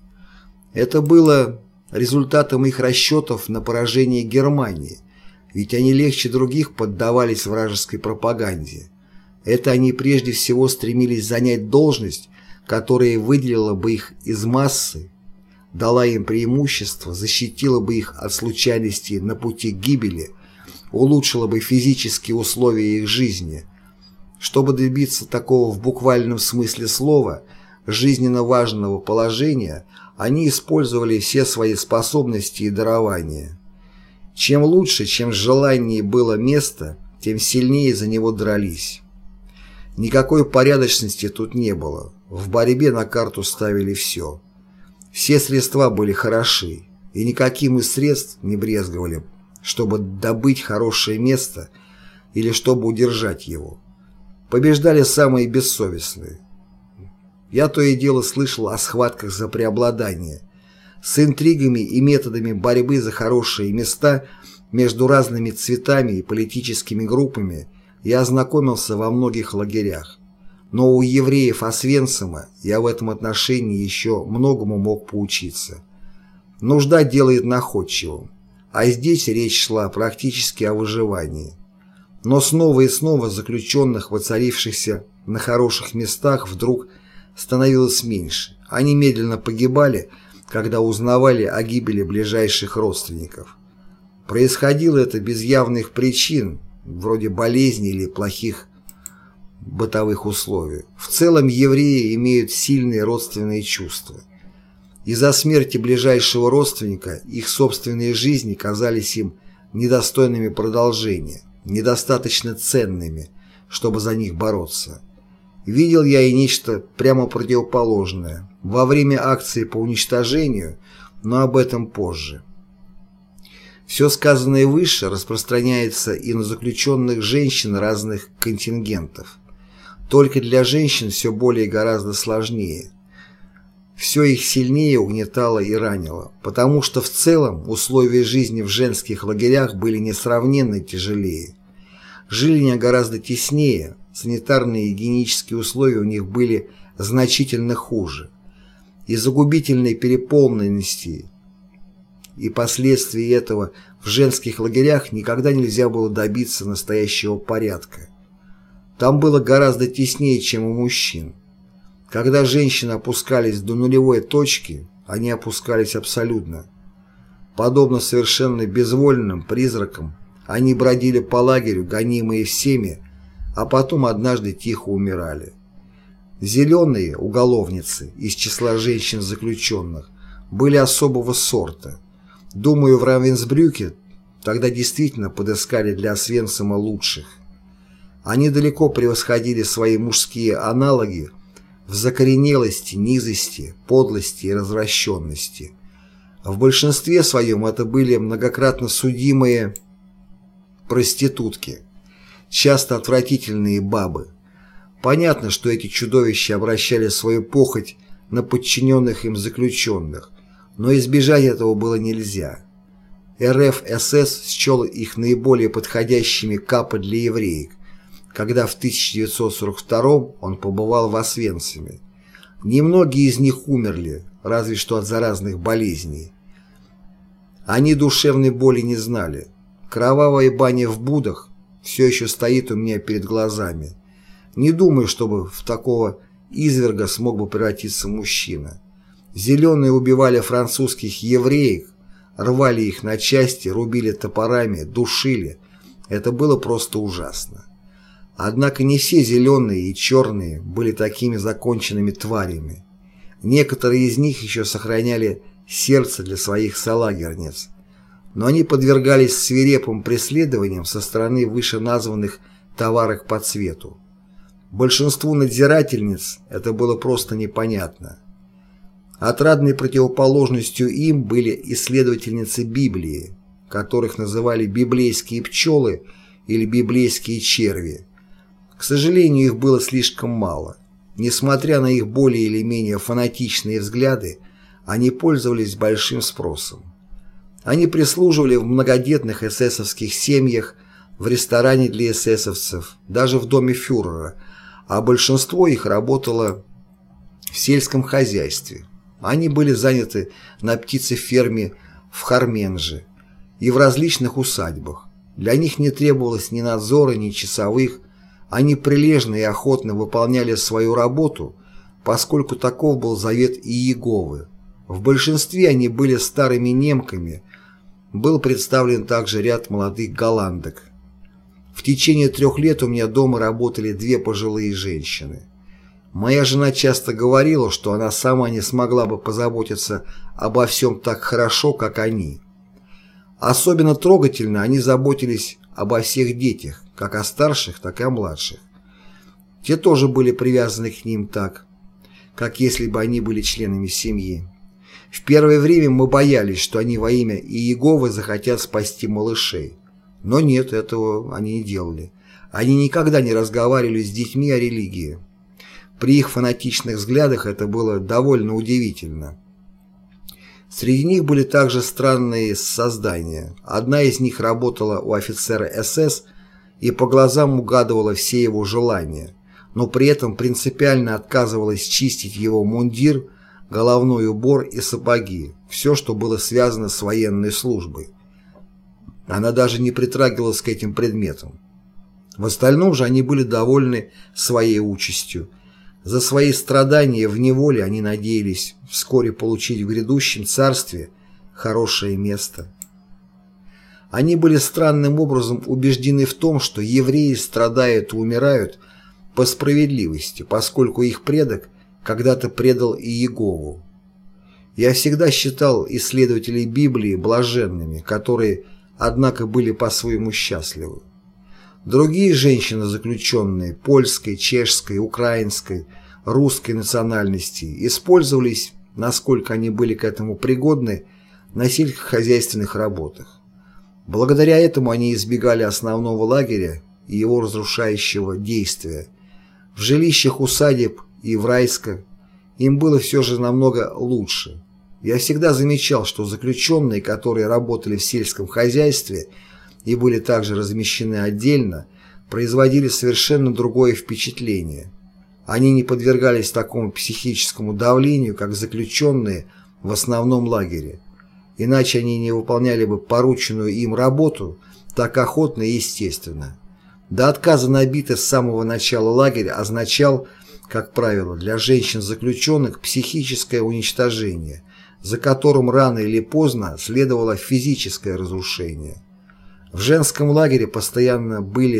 A: Это было результатом их расчетов на поражение Германии, ведь они легче других поддавались вражеской пропаганде. Это они прежде всего стремились занять должность, которая выделила бы их из массы, дала им преимущество, защитила бы их от случайностей на пути к гибели, улучшила бы физические условия их жизни. Чтобы добиться такого в буквальном смысле слова, жизненно важного положения, они использовали все свои способности и дарования. Чем лучше, чем желаннее было место, тем сильнее за него дрались. Никакой порядочности тут не было. В борьбе на карту ставили все. Все средства были хороши, и никаким из средств не брезговали, чтобы добыть хорошее место или чтобы удержать его. Побеждали самые бессовестные. Я то и дело слышал о схватках за преобладание. С интригами и методами борьбы за хорошие места между разными цветами и политическими группами я ознакомился во многих лагерях. Но у евреев Освенцима я в этом отношении еще многому мог поучиться. Нужда делает находчивым, а здесь речь шла практически о выживании. Но снова и снова заключенных, воцарившихся на хороших местах, вдруг становилось меньше. Они медленно погибали, когда узнавали о гибели ближайших родственников. Происходило это без явных причин, вроде болезни или плохих бытовых условий. В целом евреи имеют сильные родственные чувства. Из-за смерти ближайшего родственника их собственные жизни казались им недостойными продолжения, недостаточно ценными, чтобы за них бороться. Видел я и нечто прямо противоположное во время акции по уничтожению, но об этом позже. Все сказанное выше распространяется и на заключенных женщин разных контингентов. Только для женщин все более гораздо сложнее. Все их сильнее угнетало и ранило, потому что в целом условия жизни в женских лагерях были несравненно тяжелее. Жили они гораздо теснее, санитарные и гигиенические условия у них были значительно хуже. Из-за губительной переполненности и последствий этого в женских лагерях никогда нельзя было добиться настоящего порядка. Там было гораздо теснее, чем у мужчин. Когда женщины опускались до нулевой точки, они опускались абсолютно. Подобно совершенно безвольным призракам, они бродили по лагерю, гонимые всеми, а потом однажды тихо умирали. Зеленые уголовницы из числа женщин-заключенных были особого сорта. Думаю, в Равенсбрюке тогда действительно подыскали для Освенцима лучших. Они далеко превосходили свои мужские аналоги в закоренелости, низости, подлости и развращенности. В большинстве своем это были многократно судимые проститутки, часто отвратительные бабы. Понятно, что эти чудовища обращали свою похоть на подчиненных им заключенных, но избежать этого было нельзя. эр эф эс эс счел их наиболее подходящими капо для евреек, когда в тысяча девятьсот сорок втором он побывал в Освенциме. Немногие из них умерли, разве что от заразных болезней. Они душевной боли не знали. Кровавая баня в Будах все еще стоит у меня перед глазами. Не думаю, чтобы в такого изверга смог бы превратиться мужчина. Зеленые убивали французских евреек, рвали их на части, рубили топорами, душили. Это было просто ужасно. Однако не все зеленые и черные были такими законченными тварями. Некоторые из них еще сохраняли сердце для своих солагерниц. Но они подвергались свирепым преследованиям со стороны вышеназванных товарок по цвету. Большинству надзирательниц это было просто непонятно. Отрадной противоположностью им были исследовательницы Библии, которых называли библейские пчелы или библейские черви. К сожалению, их было слишком мало. Несмотря на их более или менее фанатичные взгляды, они пользовались большим спросом. Они прислуживали в многодетных эсэсовских семьях, в ресторане для эсэсовцев, даже в доме фюрера, а большинство их работало в сельском хозяйстве. Они были заняты на птицеферме в Харменже и в различных усадьбах. Для них не требовалось ни надзора, ни часовых. Они прилежно и охотно выполняли свою работу, поскольку таков был завет Иеговы. В большинстве они были старыми немками. Был представлен также ряд молодых голландок. В течение трех лет у меня дома работали две пожилые женщины. Моя жена часто говорила, что она сама не смогла бы позаботиться обо всем так хорошо, как они. Особенно трогательно они заботились обо всех детях, как о старших, так и о младших. Те тоже были привязаны к ним так, как если бы они были членами семьи. В первое время мы боялись, что они во имя Иеговы захотят спасти малышей. Но нет, этого они не делали. Они никогда не разговаривали с детьми о религии. При их фанатичных взглядах это было довольно удивительно. Среди них были также странные создания. Одна из них работала у офицера эс эс и по глазам угадывала все его желания, но при этом принципиально отказывалась чистить его мундир, головной убор и сапоги, все, что было связано с военной службой. Она даже не притрагивалась к этим предметам. В остальном же они были довольны своей участью. За свои страдания в неволе они надеялись вскоре получить в грядущем царстве хорошее место. Они были странным образом убеждены в том, что евреи страдают и умирают по справедливости, поскольку их предок когда-то предал Иегову. Я всегда считал исследователей Библии блаженными, которые, однако, были по-своему счастливы. Другие женщины-заключенные польской, чешской, украинской, русской национальности использовались, насколько они были к этому пригодны, на сельскохозяйственных работах. Благодаря этому они избегали основного лагеря и его разрушающего действия. В жилищах усадеб и в Райско им было все же намного лучше. Я всегда замечал, что заключенные, которые работали в сельском хозяйстве и были также размещены отдельно, производили совершенно другое впечатление. Они не подвергались такому психическому давлению, как заключенные в основном лагере. Иначе они не выполняли бы порученную им работу так охотно и естественно. До отказа набитый с самого начала лагерь означал, как правило, для женщин-заключенных психическое уничтожение, за которым рано или поздно следовало физическое разрушение. В женском лагере постоянно были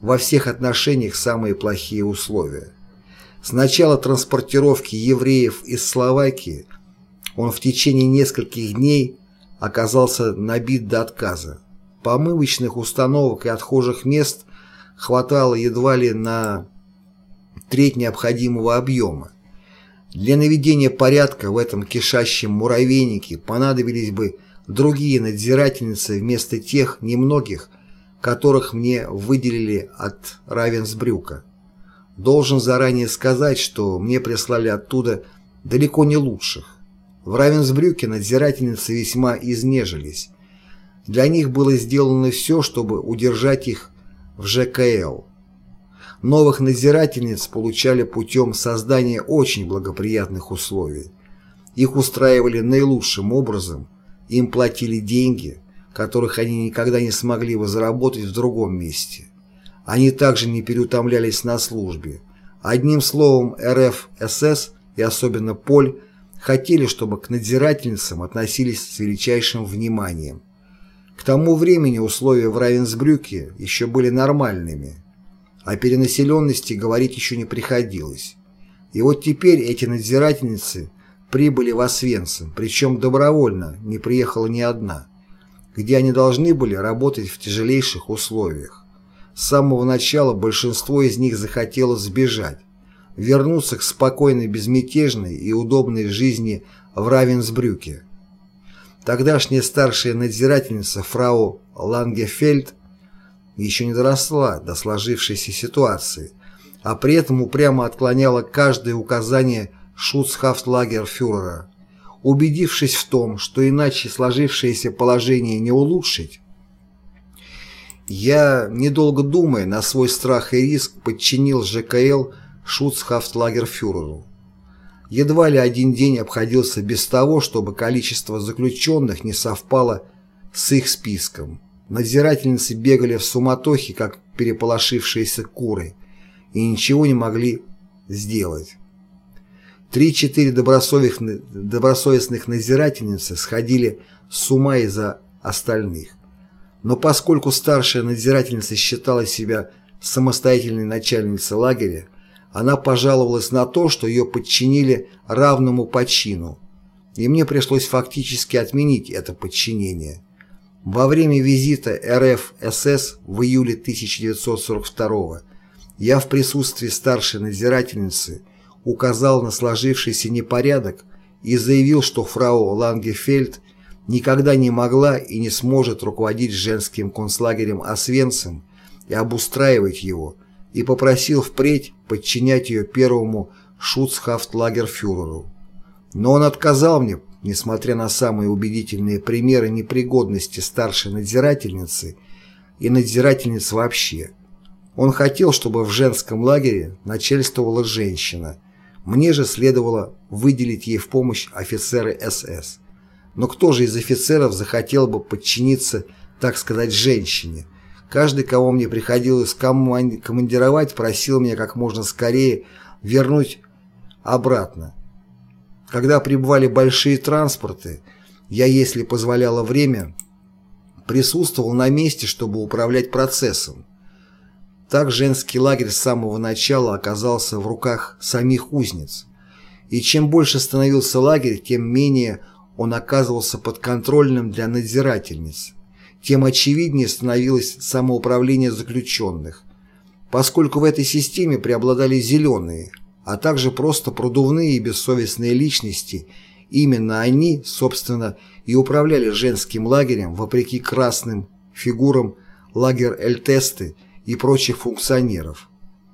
A: во всех отношениях самые плохие условия. С начала транспортировки евреев из Словакии он в течение нескольких дней оказался набит до отказа. Помывочных установок и отхожих мест хватало едва ли на треть необходимого объема. Для наведения порядка в этом кишащем муравейнике понадобились бы другие надзирательницы вместо тех немногих, которых мне выделили от Равенсбрюка. Должен заранее сказать, что мне прислали оттуда далеко не лучших. В Равенсбрюке надзирательницы весьма изнежились. Для них было сделано все, чтобы удержать их в ЖКЛ. Новых надзирательниц получали путем создания очень благоприятных условий. Их устраивали наилучшим образом, им платили деньги, которых они никогда не смогли бы заработать в другом месте. Они также не переутомлялись на службе. Одним словом, РФ-СС и особенно Поль хотели, чтобы к надзирательницам относились с величайшим вниманием. К тому времени условия в Равенсбрюке еще были нормальными. О перенаселенности говорить еще не приходилось. И вот теперь эти надзирательницы прибыли в Освенцим, причем добровольно, не приехала ни одна, где они должны были работать в тяжелейших условиях. С самого начала большинство из них захотело сбежать, вернуться к спокойной, безмятежной и удобной жизни в Равенсбрюке. Тогдашняя старшая надзирательница фрау Лангефельд еще не доросла до сложившейся ситуации, а при этом упрямо отклоняла каждое указание шуцхафтлагерфюрера, убедившись в том, что иначе сложившееся положение не улучшить. Я, недолго думая, на свой страх и риск подчинил ЖКЛ шуцхафтлагерфюреру. Едва ли один день обходился без того, чтобы количество заключенных не совпало с их списком. Надзирательницы бегали в суматохе, как переполошившиеся куры, и ничего не могли сделать. Три-четыре добросовестных надзирательницы сходили с ума из-за остальных. Но поскольку старшая надзирательница считала себя самостоятельной начальницей лагеря, она пожаловалась на то, что ее подчинили равному по чину, и мне пришлось фактически отменить это подчинение. Во время визита РФ-СС в июле тысяча девятьсот сорок второго я в присутствии старшей надзирательницы указал на сложившийся непорядок и заявил, что фрау Лангефельд никогда не могла и не сможет руководить женским концлагерем Освенцим и обустраивать его, и попросил впредь подчинять ее первому шуцхафтлагерфюреру. Но он отказал мне, несмотря на самые убедительные примеры непригодности старшей надзирательницы и надзирательниц вообще. Он хотел, чтобы в женском лагере начальствовала женщина, мне же следовало выделить ей в помощь офицеры СС. Но кто же из офицеров захотел бы подчиниться, так сказать, женщине? Каждый, кого мне приходилось командировать, просил меня как можно скорее вернуть обратно. Когда прибывали большие транспорты, я, если позволяло время, присутствовал на месте, чтобы управлять процессом. Так женский лагерь с самого начала оказался в руках самих узниц. И чем больше становился лагерь, тем менее он оказывался подконтрольным для надзирательниц, тем очевиднее становилось самоуправление заключенных, поскольку в этой системе преобладали зеленые, а также просто продувные и бессовестные личности. Именно они, собственно, и управляли женским лагерем вопреки красным фигурам лагер-эльтесты и прочих функционеров.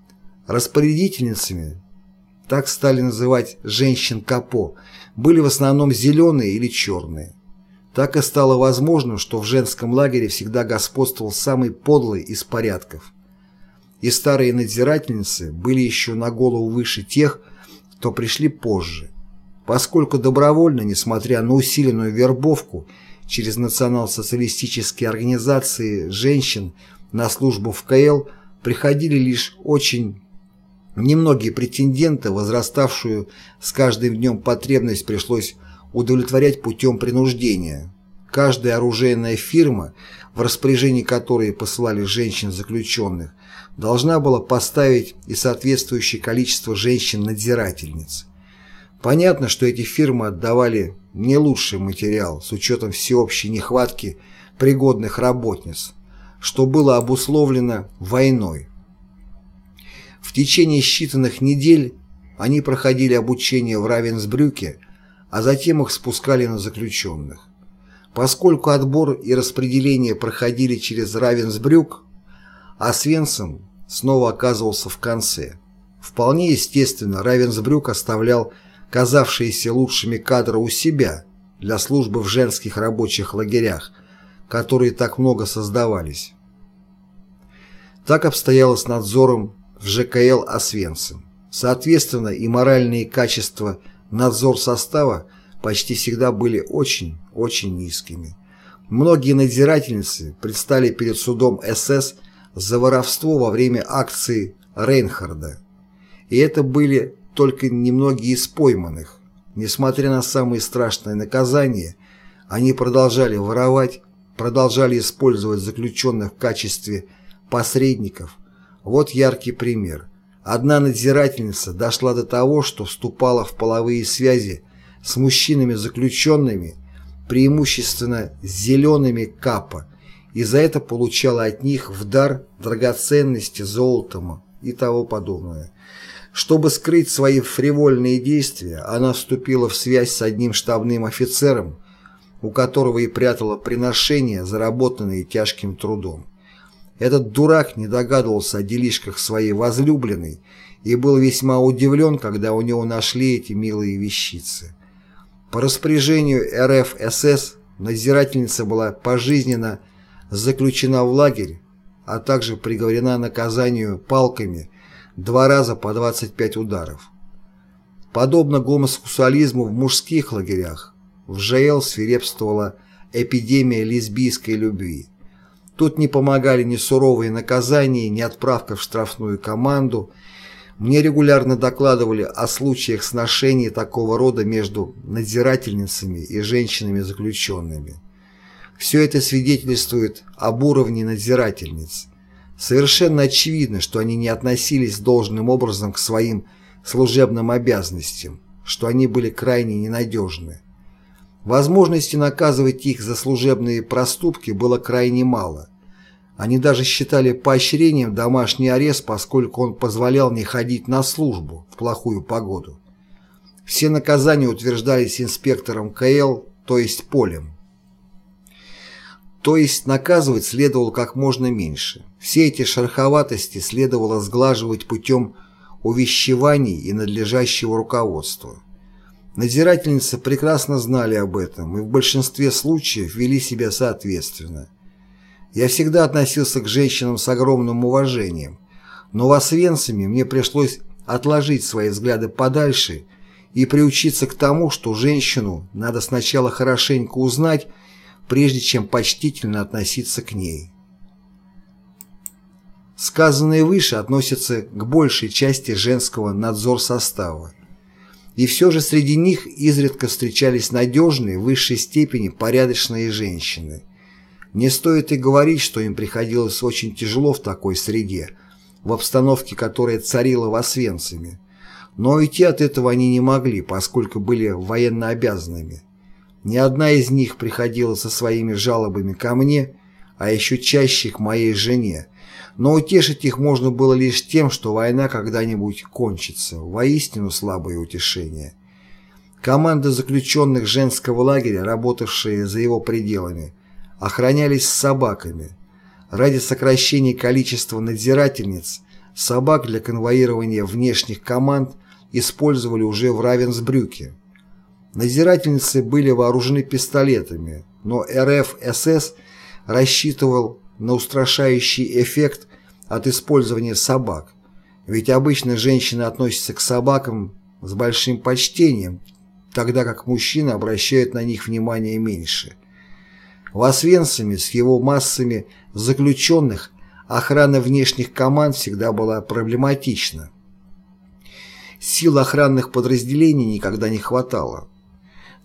A: Распорядительницами, так стали называть женщин-капо, были в основном зеленые или черные. Так и стало возможным, что в женском лагере всегда господствовал самый подлый из порядков. И старые надзирательницы были еще на голову выше тех, кто пришли позже, поскольку добровольно, несмотря на усиленную вербовку через национал-социалистические организации женщин на службу в КЛ, приходили лишь очень немногие претенденты, возраставшую с каждым днем потребность пришлось удовлетворять путем принуждения. Каждая оружейная фирма, в распоряжении которой посылали женщин-заключенных, должна была поставить и соответствующее количество женщин-надзирательниц. Понятно, что эти фирмы отдавали не лучший материал с учетом всеобщей нехватки пригодных работниц, что было обусловлено войной. В течение считанных недель они проходили обучение в Равенсбрюке, а затем их спускали на заключенных. Поскольку отбор и распределение проходили через Равенсбрюк, Освенцим снова оказывался в конце. Вполне естественно, Равенсбрюк оставлял казавшиеся лучшими кадры у себя для службы в женских рабочих лагерях, которые так много создавались. Так обстояло с надзором в ЖКЛ Освенцим. Соответственно, и моральные качества надзорсостава почти всегда были очень-очень низкими. Многие надзирательницы предстали перед судом СС за воровство во время акции Рейнхарда. И это были только немногие из пойманных. Несмотря на самые страшные наказания, они продолжали воровать, продолжали использовать заключенных в качестве посредников. Вот яркий пример. Одна надзирательница дошла до того, что вступала в половые связи с мужчинами-заключенными, преимущественно с зелеными капо, и за это получала от них в дар драгоценности, золотом и того подобное. Чтобы скрыть свои фривольные действия, она вступила в связь с одним штабным офицером, у которого и прятала приношения, заработанные тяжким трудом. Этот дурак не догадывался о делишках своей возлюбленной и был весьма удивлен, когда у него нашли эти милые вещицы. По распоряжению эр эф эс эс надзирательница была пожизненно заключена в лагерь, а также приговорена к наказанию палками два раза по двадцать пять ударов. Подобно гомосексуализму в мужских лагерях, в ЖЛ свирепствовала эпидемия лесбийской любви. Тут не помогали ни суровые наказания, ни отправка в штрафную команду. Мне регулярно докладывали о случаях сношений такого рода между надзирательницами и женщинами-заключенными. Все это свидетельствует об уровне надзирательниц. Совершенно очевидно, что они не относились должным образом к своим служебным обязанностям, что они были крайне ненадежны. Возможности наказывать их за служебные проступки было крайне мало. Они даже считали поощрением домашний арест, поскольку он позволял не ходить на службу в плохую погоду. Все наказания утверждались инспектором ка эл, то есть полем. То есть наказывать следовало как можно меньше. Все эти шероховатости следовало сглаживать путем увещеваний и надлежащего руководства. Надзирательницы прекрасно знали об этом и в большинстве случаев вели себя соответственно. Я всегда относился к женщинам с огромным уважением, но в Освенциме мне пришлось отложить свои взгляды подальше и приучиться к тому, что женщину надо сначала хорошенько узнать, прежде чем почтительно относиться к ней. Сказанное выше относится к большей части женского надзорсостава. И все же среди них изредка встречались надежные, в высшей степени порядочные женщины. Не стоит и говорить, что им приходилось очень тяжело в такой среде, в обстановке, которая царила в Освенциме. Но уйти от этого они не могли, поскольку были военнообязанными. Ни одна из них приходила со своими жалобами ко мне, а еще чаще к моей жене, но утешить их можно было лишь тем, что война когда-нибудь кончится, воистину слабое утешение. Команды заключенных женского лагеря, работавшие за его пределами, охранялись собаками. Ради сокращения количества надзирательниц собак для конвоирования внешних команд использовали уже в Равенсбрюке. Надзирательницы были вооружены пистолетами, но эр эф эс эс рассчитывал на устрашающий эффект от использования собак, ведь обычно женщины относятся к собакам с большим почтением, тогда как мужчины обращают на них внимание меньше. В Освенциме с его массами заключенных охрана внешних команд всегда была проблематична. Сил охранных подразделений никогда не хватало.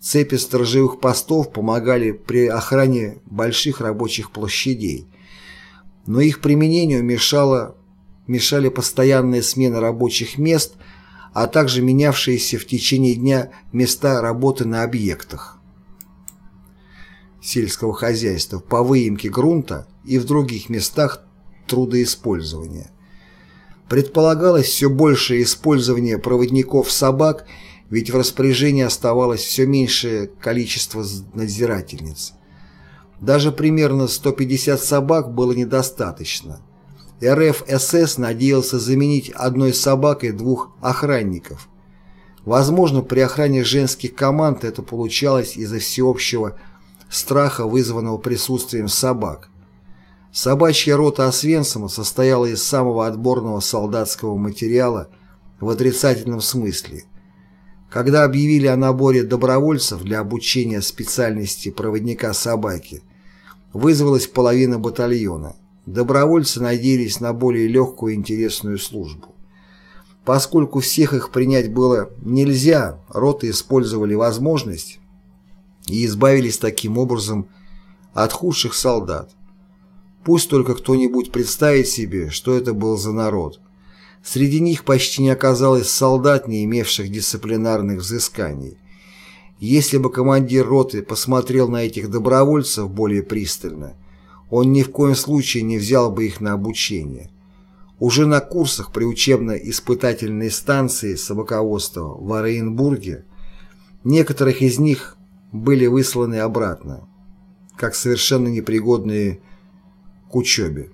A: Цепи сторожевых постов помогали при охране больших рабочих площадей, но их применению мешало, мешали постоянная смена рабочих мест, а также менявшиеся в течение дня места работы на объектах сельского хозяйства по выемке грунта и в других местах трудоиспользования. Предполагалось все большее использование проводников-собак, ведь в распоряжении оставалось все меньшее количество надзирательниц. Даже примерно сто пятьдесят собак было недостаточно. эр эф эс эс надеялся заменить одной собакой двух охранников. Возможно, при охране женских команд это получалось из-за всеобщего страха, вызванного присутствием собак. Собачья рота Освенцима состояла из самого отборного солдатского материала в отрицательном смысле. Когда объявили о наборе добровольцев для обучения специальности проводника собаки, вызвалась половина батальона. Добровольцы надеялись на более легкую и интересную службу. Поскольку всех их принять было нельзя, роты использовали возможность и избавились таким образом от худших солдат. Пусть только кто-нибудь представит себе, что это был за народ. Среди них почти не оказалось солдат, не имевших дисциплинарных взысканий. Если бы командир роты посмотрел на этих добровольцев более пристально, он ни в коем случае не взял бы их на обучение. Уже на курсах при учебно-испытательной станции собаководства в Оренбурге некоторых из них были высланы обратно, как совершенно непригодные к учебе.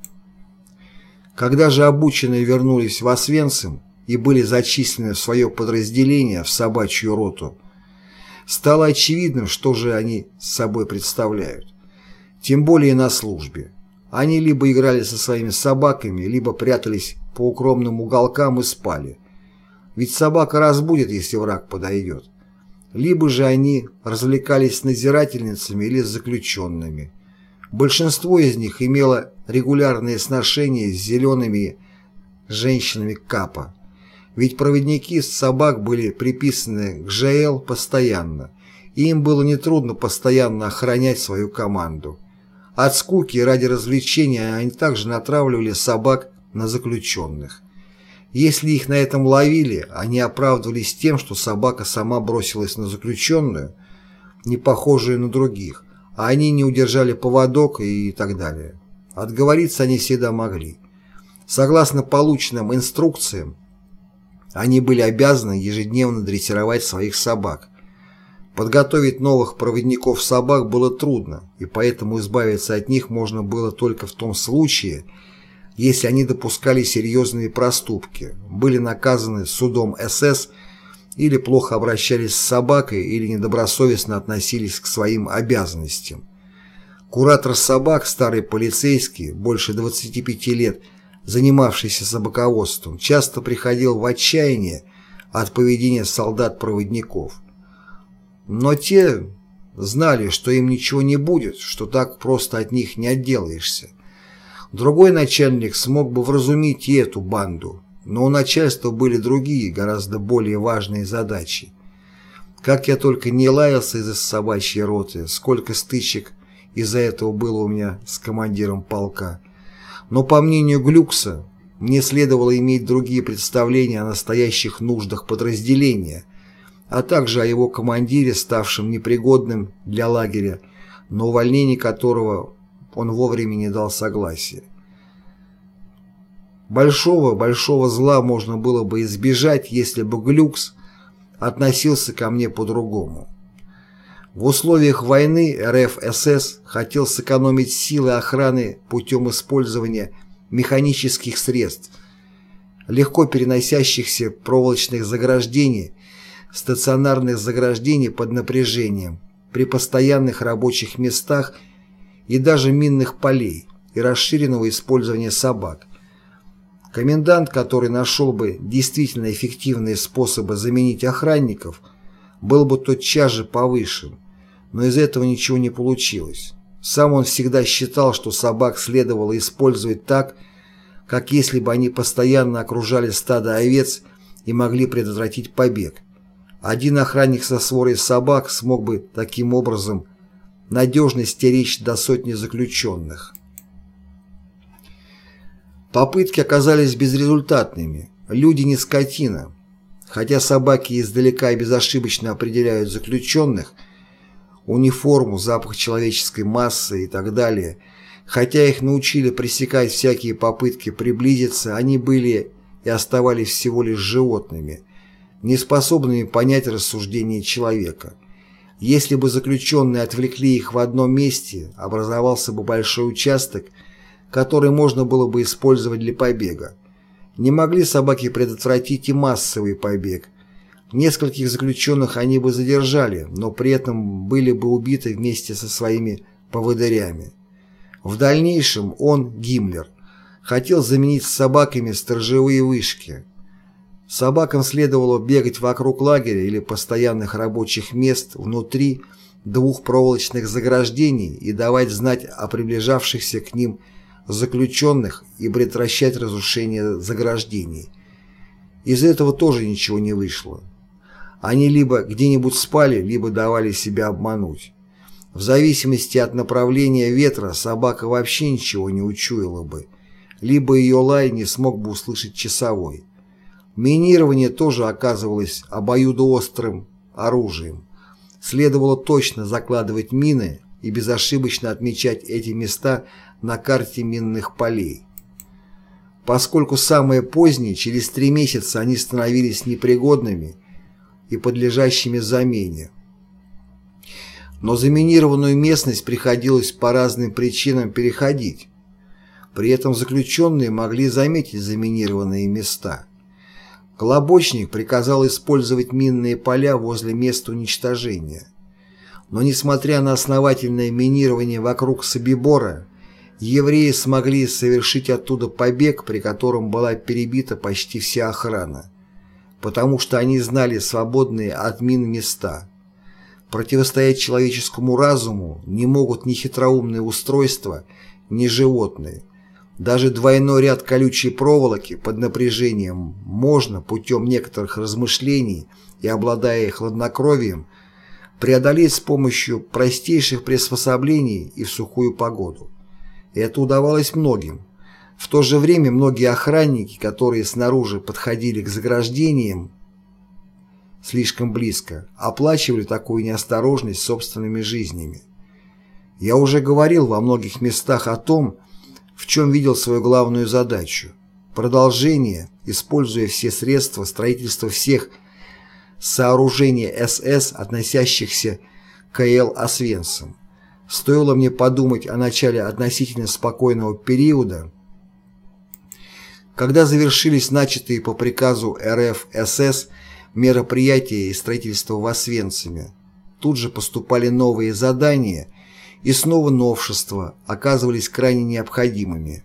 A: Когда же обученные вернулись в Освенцим и были зачислены в свое подразделение, в собачью роту, стало очевидным, что же они собой представляют. Тем более на службе. Они либо играли со своими собаками, либо прятались по укромным уголкам и спали. Ведь собака разбудит, если враг подойдет. Либо же они развлекались с надзирательницами или с заключенными. Большинство из них имело регулярные сношения с зелеными женщинами Капа, ведь проводники собак были приписаны к жэ эл постоянно, и им было нетрудно постоянно охранять свою команду. От скуки и ради развлечения они также натравливали собак на заключенных. Если их на этом ловили, они оправдывались тем, что собака сама бросилась на заключенную, не похожую на других, а они не удержали поводок и так далее. Отговориться они всегда могли. Согласно полученным инструкциям, они были обязаны ежедневно дрессировать своих собак. Подготовить новых проводников собак было трудно, и поэтому избавиться от них можно было только в том случае, если они допускали серьезные проступки, были наказаны судом эс эс или плохо обращались с собакой или недобросовестно относились к своим обязанностям. Куратор собак, старый полицейский, больше двадцати пяти лет, занимавшийся собаководством, часто приходил в отчаяние от поведения солдат-проводников. Но те знали, что им ничего не будет, что так просто от них не отделаешься. Другой начальник смог бы вразумить и эту банду, но у начальства были другие, гораздо более важные задачи. Как я только не лаялся из-за собачьей роты, сколько стычек из-за этого было у меня с командиром полка. Но по мнению Глюкса, мне следовало иметь другие представления о настоящих нуждах подразделения, а также о его командире, ставшем непригодным для лагеря, на увольнение которого он вовремя не дал согласия. Большого-большого зла можно было бы избежать, если бы Глюкс относился ко мне по-другому. В условиях войны эр эф эс эс хотел сэкономить силы охраны путем использования механических средств, легко переносящихся проволочных заграждений, стационарных заграждений под напряжением, при постоянных рабочих местах и даже минных полей и расширенного использования собак. Комендант, который нашел бы действительно эффективные способы заменить охранников, был бы тотчас же повышен, но из этого ничего не получилось. Сам он всегда считал, что собак следовало использовать так, как если бы они постоянно окружали стадо овец и могли предотвратить побег. Один охранник со сворой собак смог бы таким образом надежно стеречь до сотни заключенных. Попытки оказались безрезультатными. Люди не скотина. Хотя собаки издалека и безошибочно определяют заключенных, униформу, запах человеческой массы и так далее, хотя их научили пресекать всякие попытки приблизиться, они были и оставались всего лишь животными, неспособными понять рассуждения человека. Если бы заключенные отвлекли их в одном месте, образовался бы большой участок, который можно было бы использовать для побега. Не могли собаки предотвратить и массовый побег. Нескольких заключенных они бы задержали, но при этом были бы убиты вместе со своими поводырями. В дальнейшем он, Гиммлер, хотел заменить с собаками сторожевые вышки. Собакам следовало бегать вокруг лагеря или постоянных рабочих мест внутри двух проволочных заграждений и давать знать о приближавшихся к ним заключенных и предотвращать разрушение заграждений. Из этого тоже ничего не вышло. Они либо где-нибудь спали, либо давали себя обмануть. В зависимости от направления ветра собака вообще ничего не учуяла бы, либо ее лай не смог бы услышать часовой. Минирование тоже оказывалось обоюдоострым оружием. Следовало точно закладывать мины и безошибочно отмечать эти места на карте минных полей. Поскольку самые поздние, через три месяца они становились непригодными и подлежащими замене. Но заминированную местность приходилось по разным причинам переходить. При этом заключенные могли заметить заминированные места. Колобочник приказал использовать минные поля возле места уничтожения. Но несмотря на основательное минирование вокруг Собибора, евреи смогли совершить оттуда побег, при котором была перебита почти вся охрана, потому что они знали свободные от мин места. Противостоять человеческому разуму не могут ни хитроумные устройства, ни животные. Даже двойной ряд колючей проволоки под напряжением можно путем некоторых размышлений и обладая хладнокровием преодолеть с помощью простейших приспособлений и в сухую погоду. Это удавалось многим. В то же время многие охранники, которые снаружи подходили к заграждениям слишком близко, оплачивали такую неосторожность собственными жизнями. Я уже говорил во многих местах о том, в чем видел свою главную задачу – продолжение, используя все средства строительства всех сооружений эс эс, относящихся к Л. Освенцим. Стоило мне подумать о начале относительно спокойного периода, когда завершились начатые по приказу эр эф эс эс мероприятия и строительство в Освенциме. Тут же поступали новые задания, и снова новшества оказывались крайне необходимыми.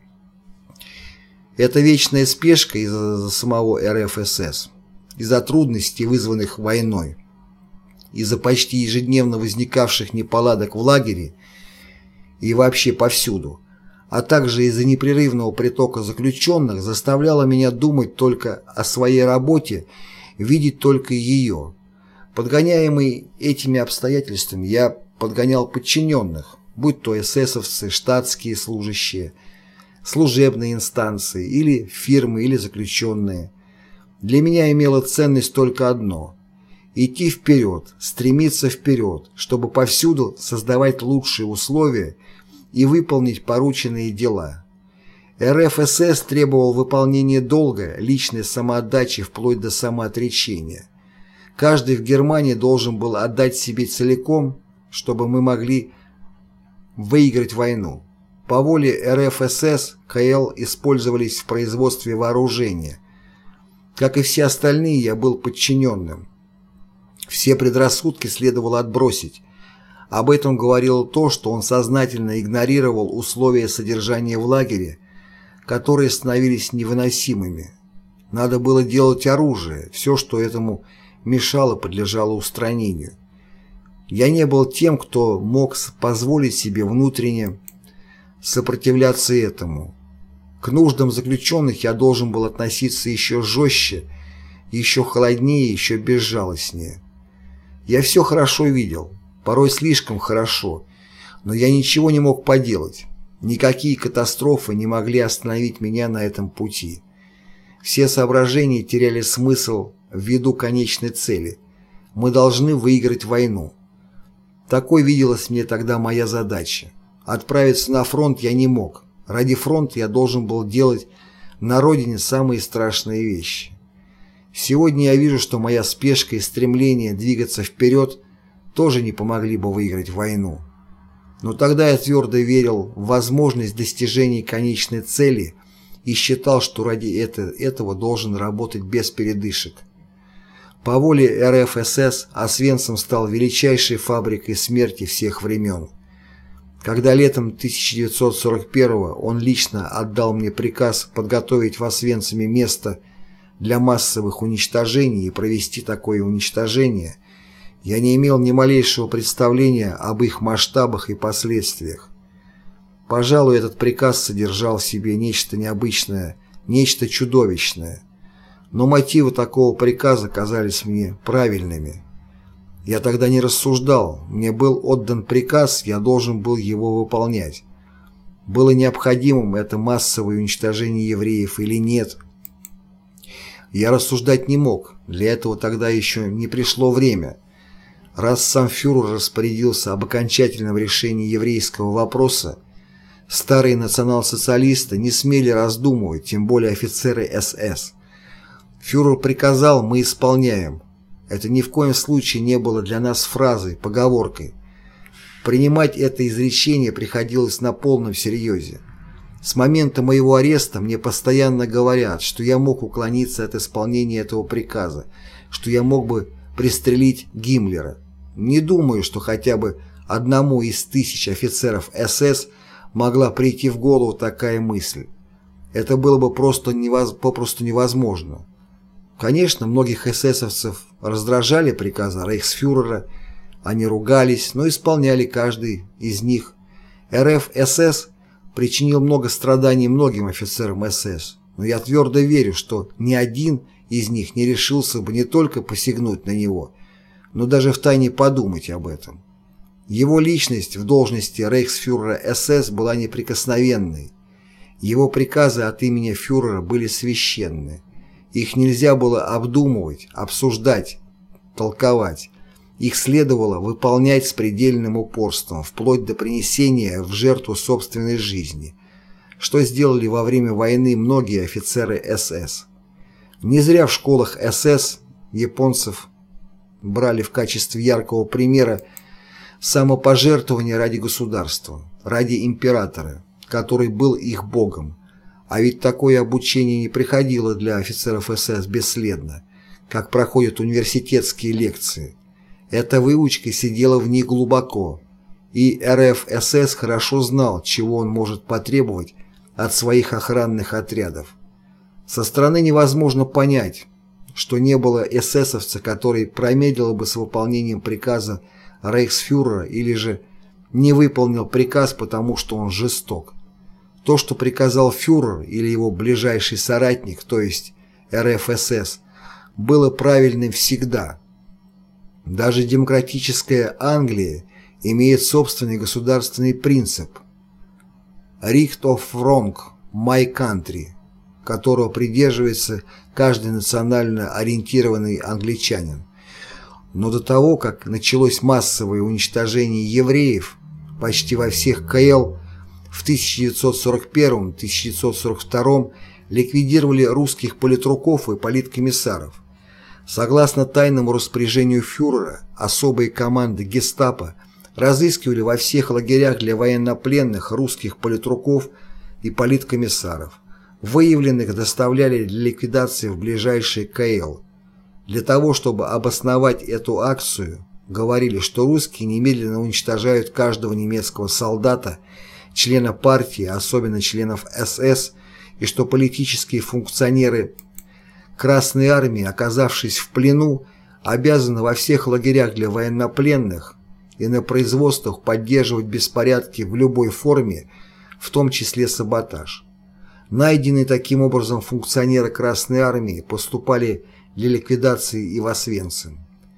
A: Это вечная спешка из-за самого эр эф эс эс, из-за трудностей, вызванных войной, из-за почти ежедневно возникавших неполадок в лагере и вообще повсюду, а также из-за непрерывного притока заключенных заставляла меня думать только о своей работе, видеть только ее. Подгоняемый этими обстоятельствами, я подгонял подчиненных, будь то эсэсовцы, штатские служащие, служебные инстанции, или фирмы, или заключенные. Для меня имело ценность только одно – идти вперед, стремиться вперед, чтобы повсюду создавать лучшие условия и выполнить порученные дела. эр эф эс эс требовал выполнения долга, личной самоотдачи вплоть до самоотречения. Каждый в Германии должен был отдать себе целиком, чтобы мы могли выиграть войну. По воле эр эф эс эс ка-эл использовались в производстве вооружения. Как и все остальные, я был подчиненным. Все предрассудки следовало отбросить. Об этом говорило то, что он сознательно игнорировал условия содержания в лагере, которые становились невыносимыми. Надо было делать оружие, все, что этому мешало, подлежало устранению. Я не был тем, кто мог позволить себе внутренне сопротивляться этому. К нуждам заключенных я должен был относиться еще жестче, еще холоднее, еще безжалостнее. Я все хорошо видел, порой слишком хорошо, но я ничего не мог поделать. Никакие катастрофы не могли остановить меня на этом пути. Все соображения теряли смысл ввиду конечной цели. Мы должны выиграть войну. Такой виделась мне тогда моя задача. Отправиться на фронт я не мог. Ради фронта я должен был делать на родине самые страшные вещи. Сегодня я вижу, что моя спешка и стремление двигаться вперед тоже не помогли бы выиграть войну. Но тогда я твердо верил в возможность достижения конечной цели и считал, что ради этого должен работать без передышек. По воле эр эф эс эс Освенцим стал величайшей фабрикой смерти всех времен. Когда летом тысяча девятьсот сорок первого он лично отдал мне приказ подготовить в Освенциме место для массовых уничтожений и провести такое уничтожение, я не имел ни малейшего представления об их масштабах и последствиях. Пожалуй, этот приказ содержал в себе нечто необычное, нечто чудовищное. Но мотивы такого приказа казались мне правильными. Я тогда не рассуждал, мне был отдан приказ, я должен был его выполнять. Было необходимым это массовое уничтожение евреев или нет? Я рассуждать не мог, для этого тогда еще не пришло время. Раз сам фюрер распорядился об окончательном решении еврейского вопроса, старые национал-социалисты не смели раздумывать, тем более офицеры эс эс. Фюрер приказал, мы исполняем. Это ни в коем случае не было для нас фразой, поговоркой. Принимать это изречение приходилось на полном серьезе. С момента моего ареста мне постоянно говорят, что я мог уклониться от исполнения этого приказа, что я мог бы пристрелить Гиммлера. Не думаю, что хотя бы одному из тысяч офицеров эс эс могла прийти в голову такая мысль. Это было бы просто невоз... попросту невозможно. Конечно, многих эсэсовцев раздражали приказы рейхсфюрера, они ругались, но исполняли каждый из них. эр эф эс эс причинил много страданий многим офицерам эс эс, но я твердо верю, что ни один из них не решился бы не только посягнуть на него, но даже втайне подумать об этом. Его личность в должности рейхсфюрера эс эс была неприкосновенной. Его приказы от имени фюрера были священны. Их нельзя было обдумывать, обсуждать, толковать. Их следовало выполнять с предельным упорством, вплоть до принесения в жертву собственной жизни, что сделали во время войны многие офицеры эс эс. Не зря в школах эс эс японцев брали в качестве яркого примера самопожертвование ради государства, ради императора, который был их богом. А ведь такое обучение не приходило для офицеров эс эс бесследно, как проходят университетские лекции. Эта выучка сидела в них глубоко, и эр эф эс эс хорошо знал, чего он может потребовать от своих охранных отрядов. Со стороны невозможно понять, что не было эсэсовца, который промедлил бы с выполнением приказа рейхсфюрера или же не выполнил приказ, потому что он жесток. То, что приказал фюрер или его ближайший соратник, то есть эр эф эс эс, было правильным всегда. Даже демократическая Англия имеет собственный государственный принцип «Richt of Wrong, my country», которого придерживается каждый национально ориентированный англичанин. Но до того, как началось массовое уничтожение евреев почти во всех ка эл, в тысяча девятьсот сорок первом — тысяча девятьсот сорок втором ликвидировали русских политруков и политкомиссаров. Согласно тайному распоряжению фюрера, особые команды гестапо разыскивали во всех лагерях для военнопленных русских политруков и политкомиссаров. Выявленных доставляли для ликвидации в ближайшие ка эл. Для того, чтобы обосновать эту акцию, говорили, что русские немедленно уничтожают каждого немецкого солдата, члена партии, особенно членов эс эс, и что политические функционеры Красной Армии, оказавшись в плену, обязаны во всех лагерях для военнопленных и на производствах поддерживать беспорядки в любой форме, в том числе саботаж. Найденные таким образом функционеры Красной Армии поступали для ликвидации и в Освенцим.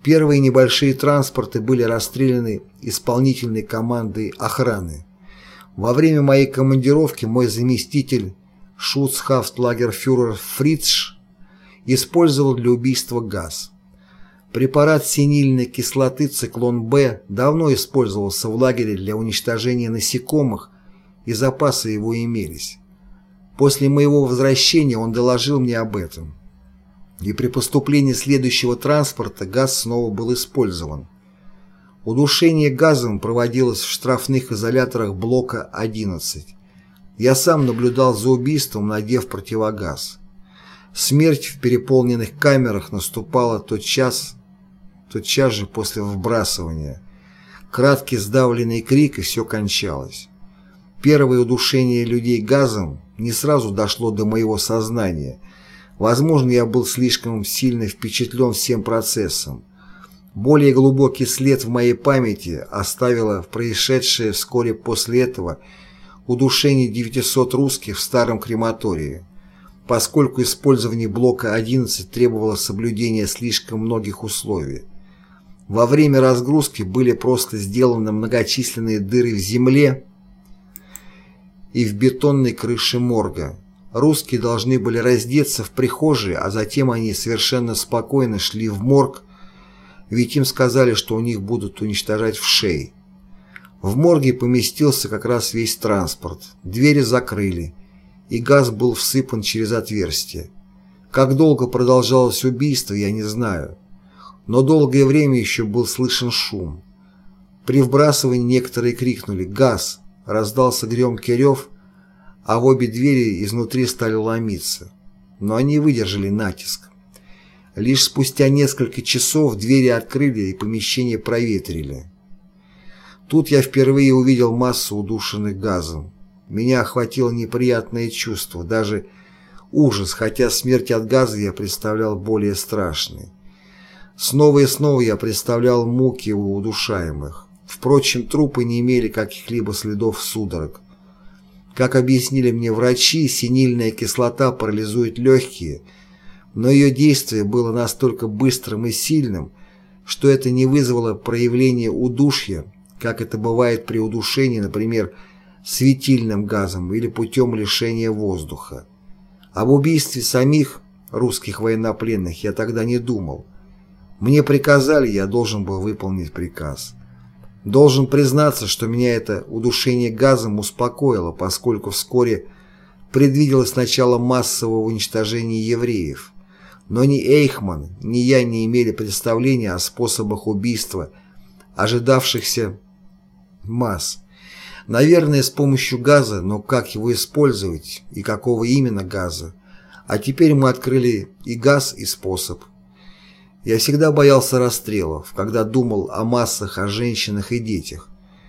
A: Первые небольшие транспорты были расстреляны исполнительной командой охраны. Во время моей командировки мой заместитель шуцхафтлагерфюрер Фрицш использовал для убийства газ. Препарат синильной кислоты циклон-Б давно использовался в лагере для уничтожения насекомых, и запасы его имелись. После моего возвращения он доложил мне об этом. И при поступлении следующего транспорта газ снова был использован. Удушение газом проводилось в штрафных изоляторах блока одиннадцать. Я сам наблюдал за убийством, надев противогаз. Смерть в переполненных камерах наступала тотчас, тотчас же после вбрасывания. Краткий сдавленный крик, и все кончалось. Первое удушение людей газом не сразу дошло до моего сознания. Возможно, я был слишком сильно впечатлен всем процессом. Более глубокий след в моей памяти оставило происшедшее вскоре после этого удушение девятисот русских в старом крематории, поскольку использование блока одиннадцать требовало соблюдения слишком многих условий. Во время разгрузки были просто сделаны многочисленные дыры в земле и в бетонной крыше морга. Русские должны были раздеться в прихожей, а затем они совершенно спокойно шли в морг, ведь им сказали, что у них будут уничтожать вшей. В морге поместился как раз весь транспорт, двери закрыли, и газ был всыпан через отверстие. Как долго продолжалось убийство, я не знаю, но долгое время еще был слышен шум. При вбрасывании некоторые крикнули «Газ!», раздался громкий рев, а в обе двери изнутри стали ломиться, но они выдержали натиск. Лишь спустя несколько часов двери открыли и помещение проветрили. Тут я впервые увидел массу удушенных газом. Меня охватило неприятное чувство, даже ужас, хотя смерть от газа я представлял более страшной. Снова и снова я представлял муки у удушаемых. Впрочем, трупы не имели каких-либо следов судорог. Как объяснили мне врачи, синильная кислота парализует легкие, но ее действие было настолько быстрым и сильным, что это не вызвало проявления удушья, как это бывает при удушении, например, светильным газом или путем лишения воздуха. Об убийстве самих русских военнопленных я тогда не думал. Мне приказали, я должен был выполнить приказ. Должен признаться, что меня это удушение газом успокоило, поскольку вскоре предвиделось начало массового уничтожения евреев. Но ни Эйхман, ни я не имели представления о способах убийства ожидавшихся масс. Наверное, с помощью газа, но как его использовать и какого именно газа. А теперь мы открыли и газ, и способ. Я всегда боялся расстрелов, когда думал о массах, о женщинах и детях.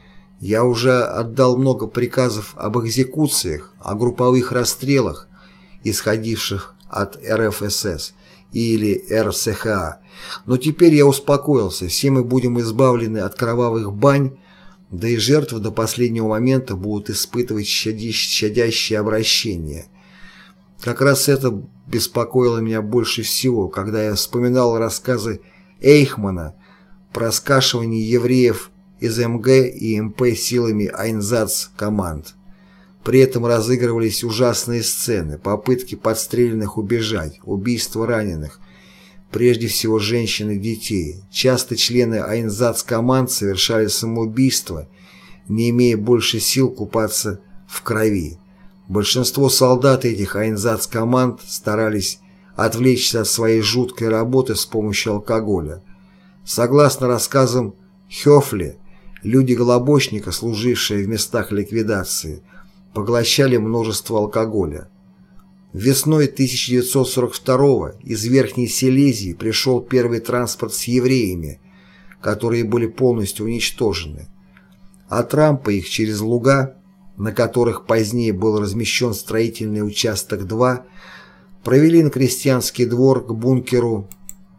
A: Я уже отдал много приказов об экзекуциях, о групповых расстрелах, исходивших от эр эф эс эс или эр эс ха а, но теперь я успокоился, все мы будем избавлены от кровавых бань, да и жертвы до последнего момента будут испытывать щадящее обращение. Как раз это беспокоило меня больше всего, когда я вспоминал рассказы Эйхмана про скашивание евреев из эм гэ и эм пэ силами Айнзац-команд. При этом разыгрывались ужасные сцены, попытки подстреленных убежать, убийства раненых, прежде всего женщин и детей. Часто члены Айнзац-команд совершали самоубийство, не имея больше сил купаться в крови. Большинство солдат этих Айнзац-команд старались отвлечься от своей жуткой работы с помощью алкоголя. Согласно рассказам Хёфле, люди-голобочника, служившие в местах ликвидации, поглощали множество алкоголя. Весной тысяча девятьсот сорок второго из Верхней Силезии пришел первый транспорт с евреями, которые были полностью уничтожены. От рампы их через луга, на которых позднее был размещен строительный участок два, провели на крестьянский двор к бункеру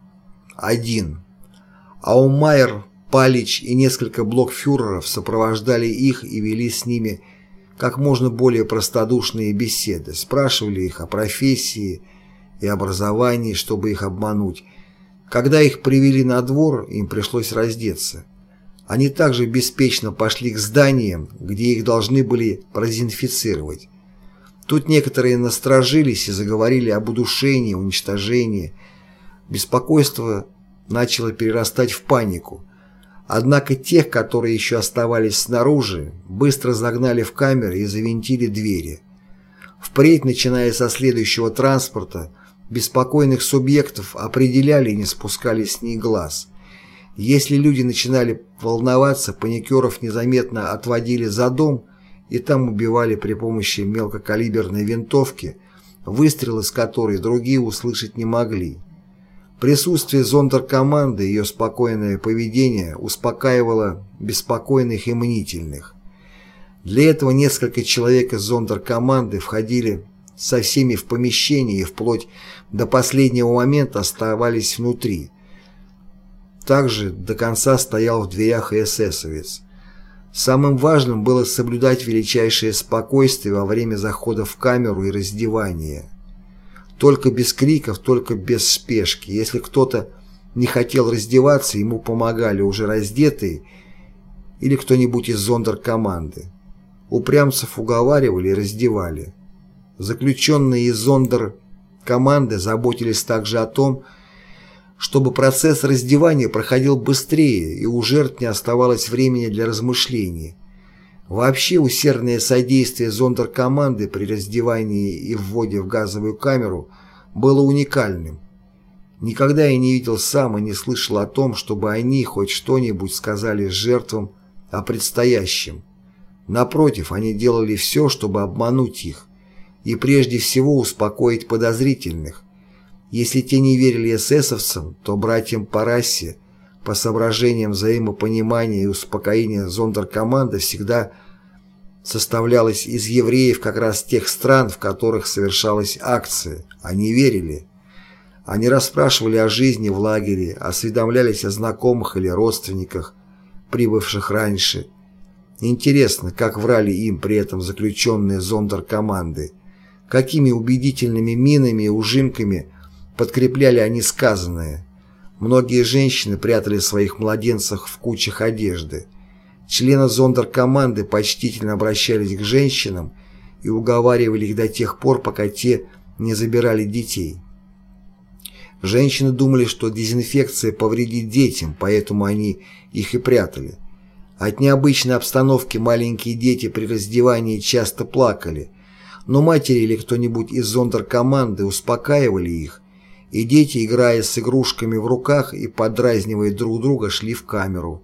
A: один. Аумайер, Палич и несколько блокфюреров сопровождали их и вели с ними как можно более простодушные беседы, спрашивали их о профессии и образовании, чтобы их обмануть. Когда их привели на двор, им пришлось раздеться. Они также беспечно пошли к зданиям, где их должны были продезинфицировать. Тут некоторые насторожились и заговорили об удушении, уничтожении. Беспокойство начало перерастать в панику. Однако тех, которые еще оставались снаружи, быстро загнали в камеры и завинтили двери. Впредь, начиная со следующего транспорта, беспокойных субъектов определяли и не спускали с них глаз. Если люди начинали волноваться, паникеров незаметно отводили за дом и там убивали при помощи мелкокалиберной винтовки, выстрелы с которой другие услышать не могли. Присутствие зондеркоманды и ее спокойное поведение успокаивало беспокойных и мнительных. Для этого несколько человек из зондеркоманды входили со всеми в помещение и вплоть до последнего момента оставались внутри. Также до конца стоял в дверях и эсэсовец. Самым важным было соблюдать величайшее спокойствие во время захода в камеру и раздевания. Только без криков, только без спешки. Если кто-то не хотел раздеваться, ему помогали уже раздетые или кто-нибудь из зондеркоманды. Упрямцев уговаривали и раздевали. Заключенные из зондеркоманды заботились также о том, чтобы процесс раздевания проходил быстрее и у жертв не оставалось времени для размышлений. Вообще усердное содействие зондеркоманды при раздевании и вводе в газовую камеру было уникальным. Никогда я не видел сам и не слышал о том, чтобы они хоть что-нибудь сказали жертвам о предстоящем. Напротив, они делали все, чтобы обмануть их и прежде всего успокоить подозрительных. Если те не верили эсэсовцам, то братьям по расе, по соображениям взаимопонимания и успокоения зондеркоманда всегда составлялась из евреев как раз тех стран, в которых совершалась акция. Они верили. Они расспрашивали о жизни в лагере, осведомлялись о знакомых или родственниках, прибывших раньше. Интересно, как врали им при этом заключенные зондеркоманды, какими убедительными минами и ужимками подкрепляли они сказанное. Многие женщины прятали своих младенцев в кучах одежды. Члены зондеркоманды почтительно обращались к женщинам и уговаривали их до тех пор, пока те не забирали детей. Женщины думали, что дезинфекция повредит детям, поэтому они их и прятали. От необычной обстановки маленькие дети при раздевании часто плакали, но матери или кто-нибудь из зондеркоманды успокаивали их, и дети, играя с игрушками в руках и подразнивая друг друга, шли в камеру.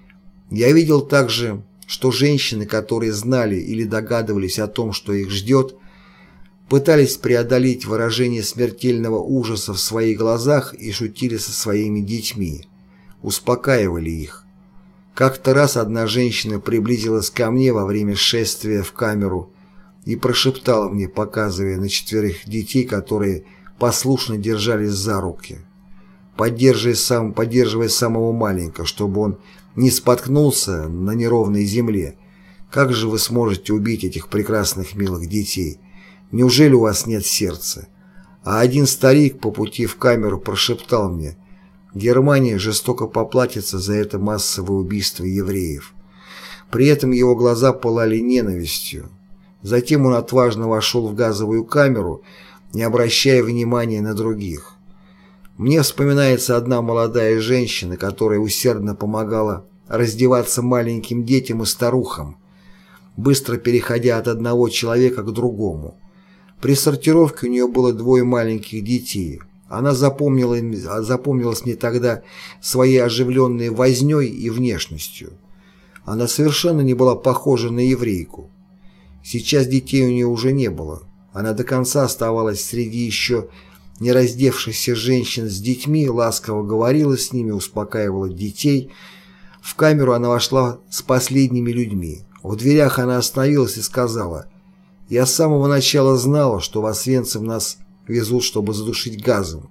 A: Я видел также, что женщины, которые знали или догадывались о том, что их ждет, пытались преодолеть выражение смертельного ужаса в своих глазах и шутили со своими детьми, успокаивали их. Как-то раз одна женщина приблизилась ко мне во время шествия в камеру и прошептала мне, показывая на четверых детей, которые послушно держались за руки, поддерживая, сам, поддерживая самого маленького, чтобы он не споткнулся на неровной земле. Как же вы сможете убить этих прекрасных милых детей? Неужели у вас нет сердца? А один старик по пути в камеру прошептал мне: Германия жестоко поплатится за это массовое убийство евреев. При этом его глаза пылали ненавистью. Затем он отважно вошел в газовую камеру, не обращая внимания на других. Мне вспоминается одна молодая женщина, которая усердно помогала раздеваться маленьким детям и старухам, быстро переходя от одного человека к другому. При сортировке у нее было двое маленьких детей. Она запомнила, запомнилась мне тогда своей оживленной вознёй и внешностью. Она совершенно не была похожа на еврейку. Сейчас детей у нее уже не было. Она до конца оставалась среди еще не раздевшихся женщин с детьми, ласково говорила с ними, успокаивала детей. В камеру она вошла с последними людьми. В дверях она остановилась и сказала: «Я с самого начала знала, что в Освенцим нас везут, чтобы задушить газом.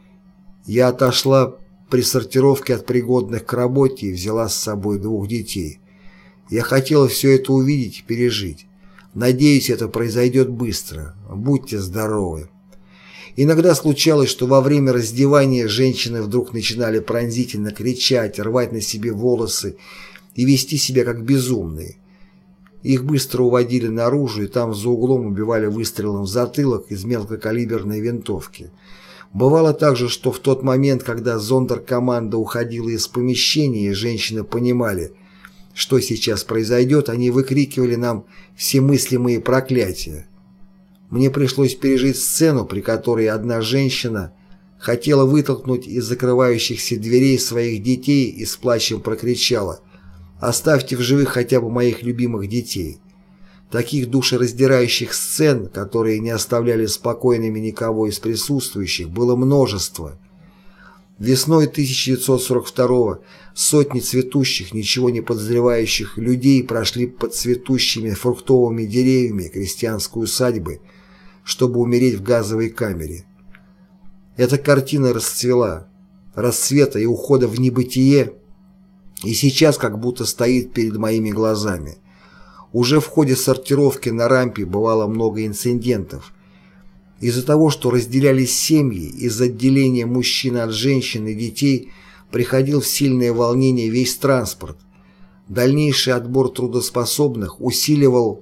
A: Я отошла при сортировке от пригодных к работе и взяла с собой двух детей. Я хотела все это увидеть и пережить. Надеюсь, это произойдет быстро. Будьте здоровы». Иногда случалось, что во время раздевания женщины вдруг начинали пронзительно кричать, рвать на себе волосы и вести себя как безумные. Их быстро уводили наружу и там за углом убивали выстрелом в затылок из мелкокалиберной винтовки. Бывало также, что в тот момент, когда зондеркоманда уходила из помещения, и женщины понимали, что сейчас произойдет, они выкрикивали нам все мыслимые проклятия. Мне пришлось пережить сцену, при которой одна женщина хотела вытолкнуть из закрывающихся дверей своих детей и с плачем прокричала: «Оставьте в живых хотя бы моих любимых детей». Таких душераздирающих сцен, которые не оставляли спокойными никого из присутствующих, было множество. Весной тысяча девятьсот сорок второго сотни цветущих, ничего не подозревающих людей прошли под цветущими фруктовыми деревьями крестьянской усадьбы, чтобы умереть в газовой камере. Эта картина расцвела, расцвета и ухода в небытие, и сейчас как будто стоит перед моими глазами. Уже в ходе сортировки на рампе бывало много инцидентов. Из-за того, что разделялись семьи, из-за отделения мужчин от женщин и детей приходил в сильное волнение весь транспорт. Дальнейший отбор трудоспособных усиливал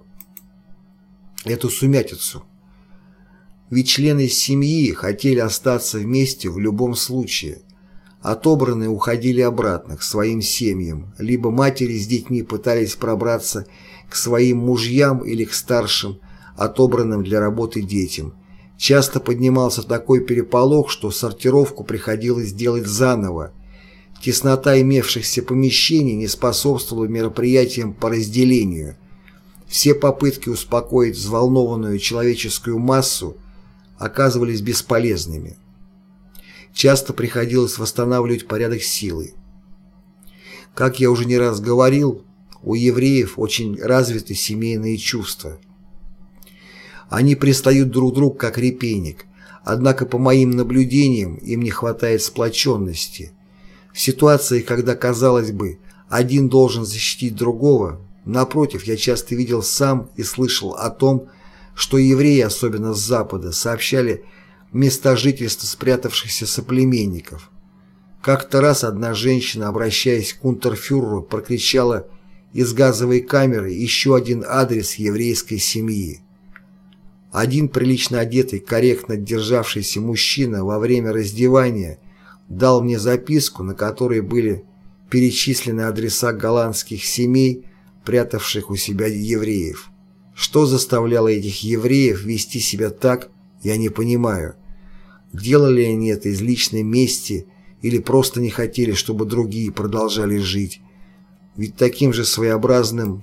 A: эту сумятицу. Ведь члены семьи хотели остаться вместе в любом случае. Отобранные уходили обратно к своим семьям, либо матери с детьми пытались пробраться к своим мужьям или к старшим, отобранным для работы детям. Часто поднимался такой переполох, что сортировку приходилось делать заново. Теснота имевшихся помещений не способствовала мероприятиям по разделению. Все попытки успокоить взволнованную человеческую массу оказывались бесполезными. Часто приходилось восстанавливать порядок силы. Как я уже не раз говорил, у евреев очень развиты семейные чувства. Они пристают друг к другу как репейник, однако по моим наблюдениям им не хватает сплоченности. В ситуации, когда, казалось бы, один должен защитить другого, напротив, я часто видел сам и слышал о том, что евреи, особенно с Запада, сообщали места жительства спрятавшихся соплеменников. Как-то раз одна женщина, обращаясь к унтерфюреру, прокричала из газовой камеры еще один адрес еврейской семьи. Один прилично одетый, корректно державшийся мужчина во время раздевания дал мне записку, на которой были перечислены адреса голландских семей, прятавших у себя евреев. Что заставляло этих евреев вести себя так, я не понимаю. Делали они это из личной мести или просто не хотели, чтобы другие продолжали жить. Ведь таким же своеобразным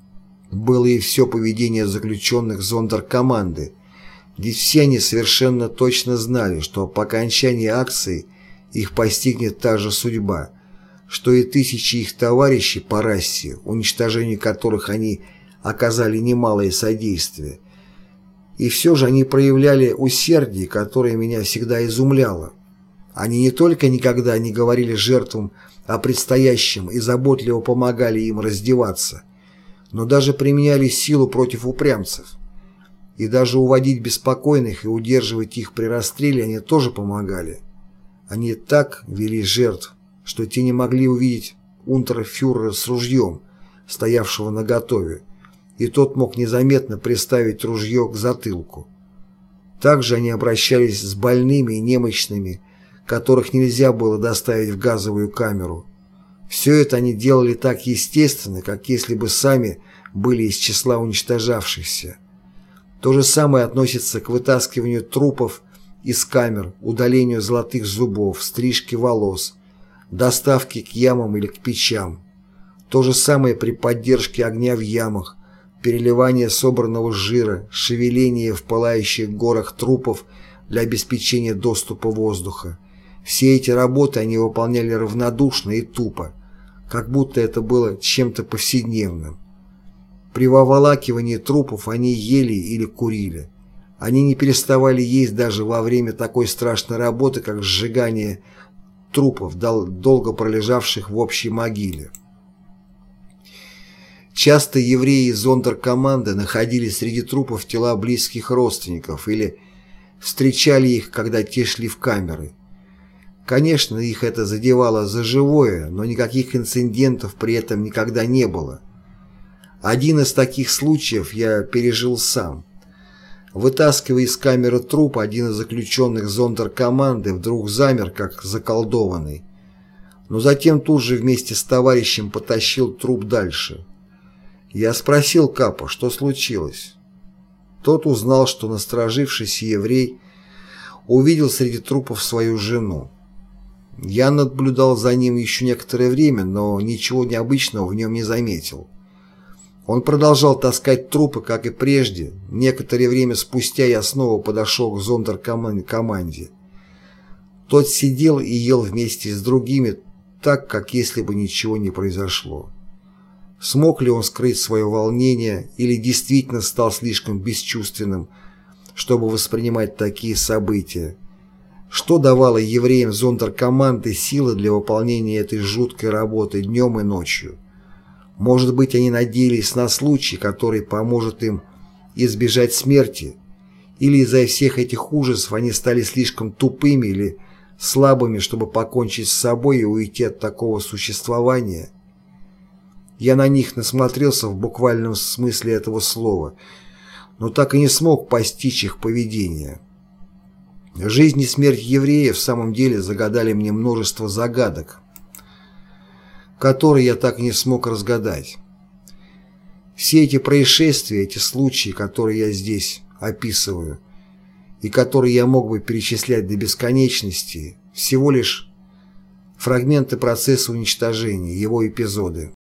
A: было и все поведение заключенных зондеркоманды. Ведь все они совершенно точно знали, что по окончании акции их постигнет та же судьба, что и тысячи их товарищей по расе, уничтожению которых они оказали немалое содействие. И все же они проявляли усердие, которое меня всегда изумляло. Они не только никогда не говорили жертвам о предстоящем и заботливо помогали им раздеваться, но даже применяли силу против упрямцев. И даже уводить беспокойных и удерживать их при расстреле они тоже помогали. Они так вели жертв, что те не могли увидеть унтерфюрера с ружьем, стоявшего наготове, и тот мог незаметно приставить ружье к затылку. Также они обращались с больными и немощными, которых нельзя было доставить в газовую камеру. Все это они делали так естественно, как если бы сами были из числа уничтожавшихся. То же самое относится к вытаскиванию трупов из камер, удалению золотых зубов, стрижке волос, доставке к ямам или к печам. То же самое при поддержке огня в ямах, переливание собранного жира, шевеление в пылающих горах трупов для обеспечения доступа воздуха. Все эти работы они выполняли равнодушно и тупо, как будто это было чем-то повседневным. При выволакивании трупов они ели или курили. Они не переставали есть даже во время такой страшной работы, как сжигание трупов, долго пролежавших в общей могиле. Часто евреи из зондеркоманды находили среди трупов тела близких родственников или встречали их, когда те шли в камеры. Конечно, их это задевало за живое, но никаких инцидентов при этом никогда не было. Один из таких случаев я пережил сам. Вытаскивая из камеры труп, один из заключенных зондеркоманды вдруг замер, как заколдованный, но затем тут же вместе с товарищем потащил труп дальше. Я спросил Капа, что случилось. Тот узнал, что насторожившийся еврей увидел среди трупов свою жену. Я наблюдал за ним еще некоторое время, но ничего необычного в нем не заметил. Он продолжал таскать трупы, как и прежде. Некоторое время спустя я снова подошел к зондеркоманде. Тот сидел и ел вместе с другими, так, как если бы ничего не произошло. Смог ли он скрыть свое волнение или действительно стал слишком бесчувственным, чтобы воспринимать такие события? Что давало евреям зондеркоманды силы для выполнения этой жуткой работы днем и ночью? Может быть, они надеялись на случай, который поможет им избежать смерти? Или из-за всех этих ужасов они стали слишком тупыми или слабыми, чтобы покончить с собой и уйти от такого существования? Я на них насмотрелся в буквальном смысле этого слова, но так и не смог постичь их поведение. Жизнь и смерть евреев в самом деле загадали мне множество загадок, которые я так и не смог разгадать. Все эти происшествия, эти случаи, которые я здесь описываю, и которые я мог бы перечислять до бесконечности, всего лишь фрагменты процесса уничтожения, его эпизоды.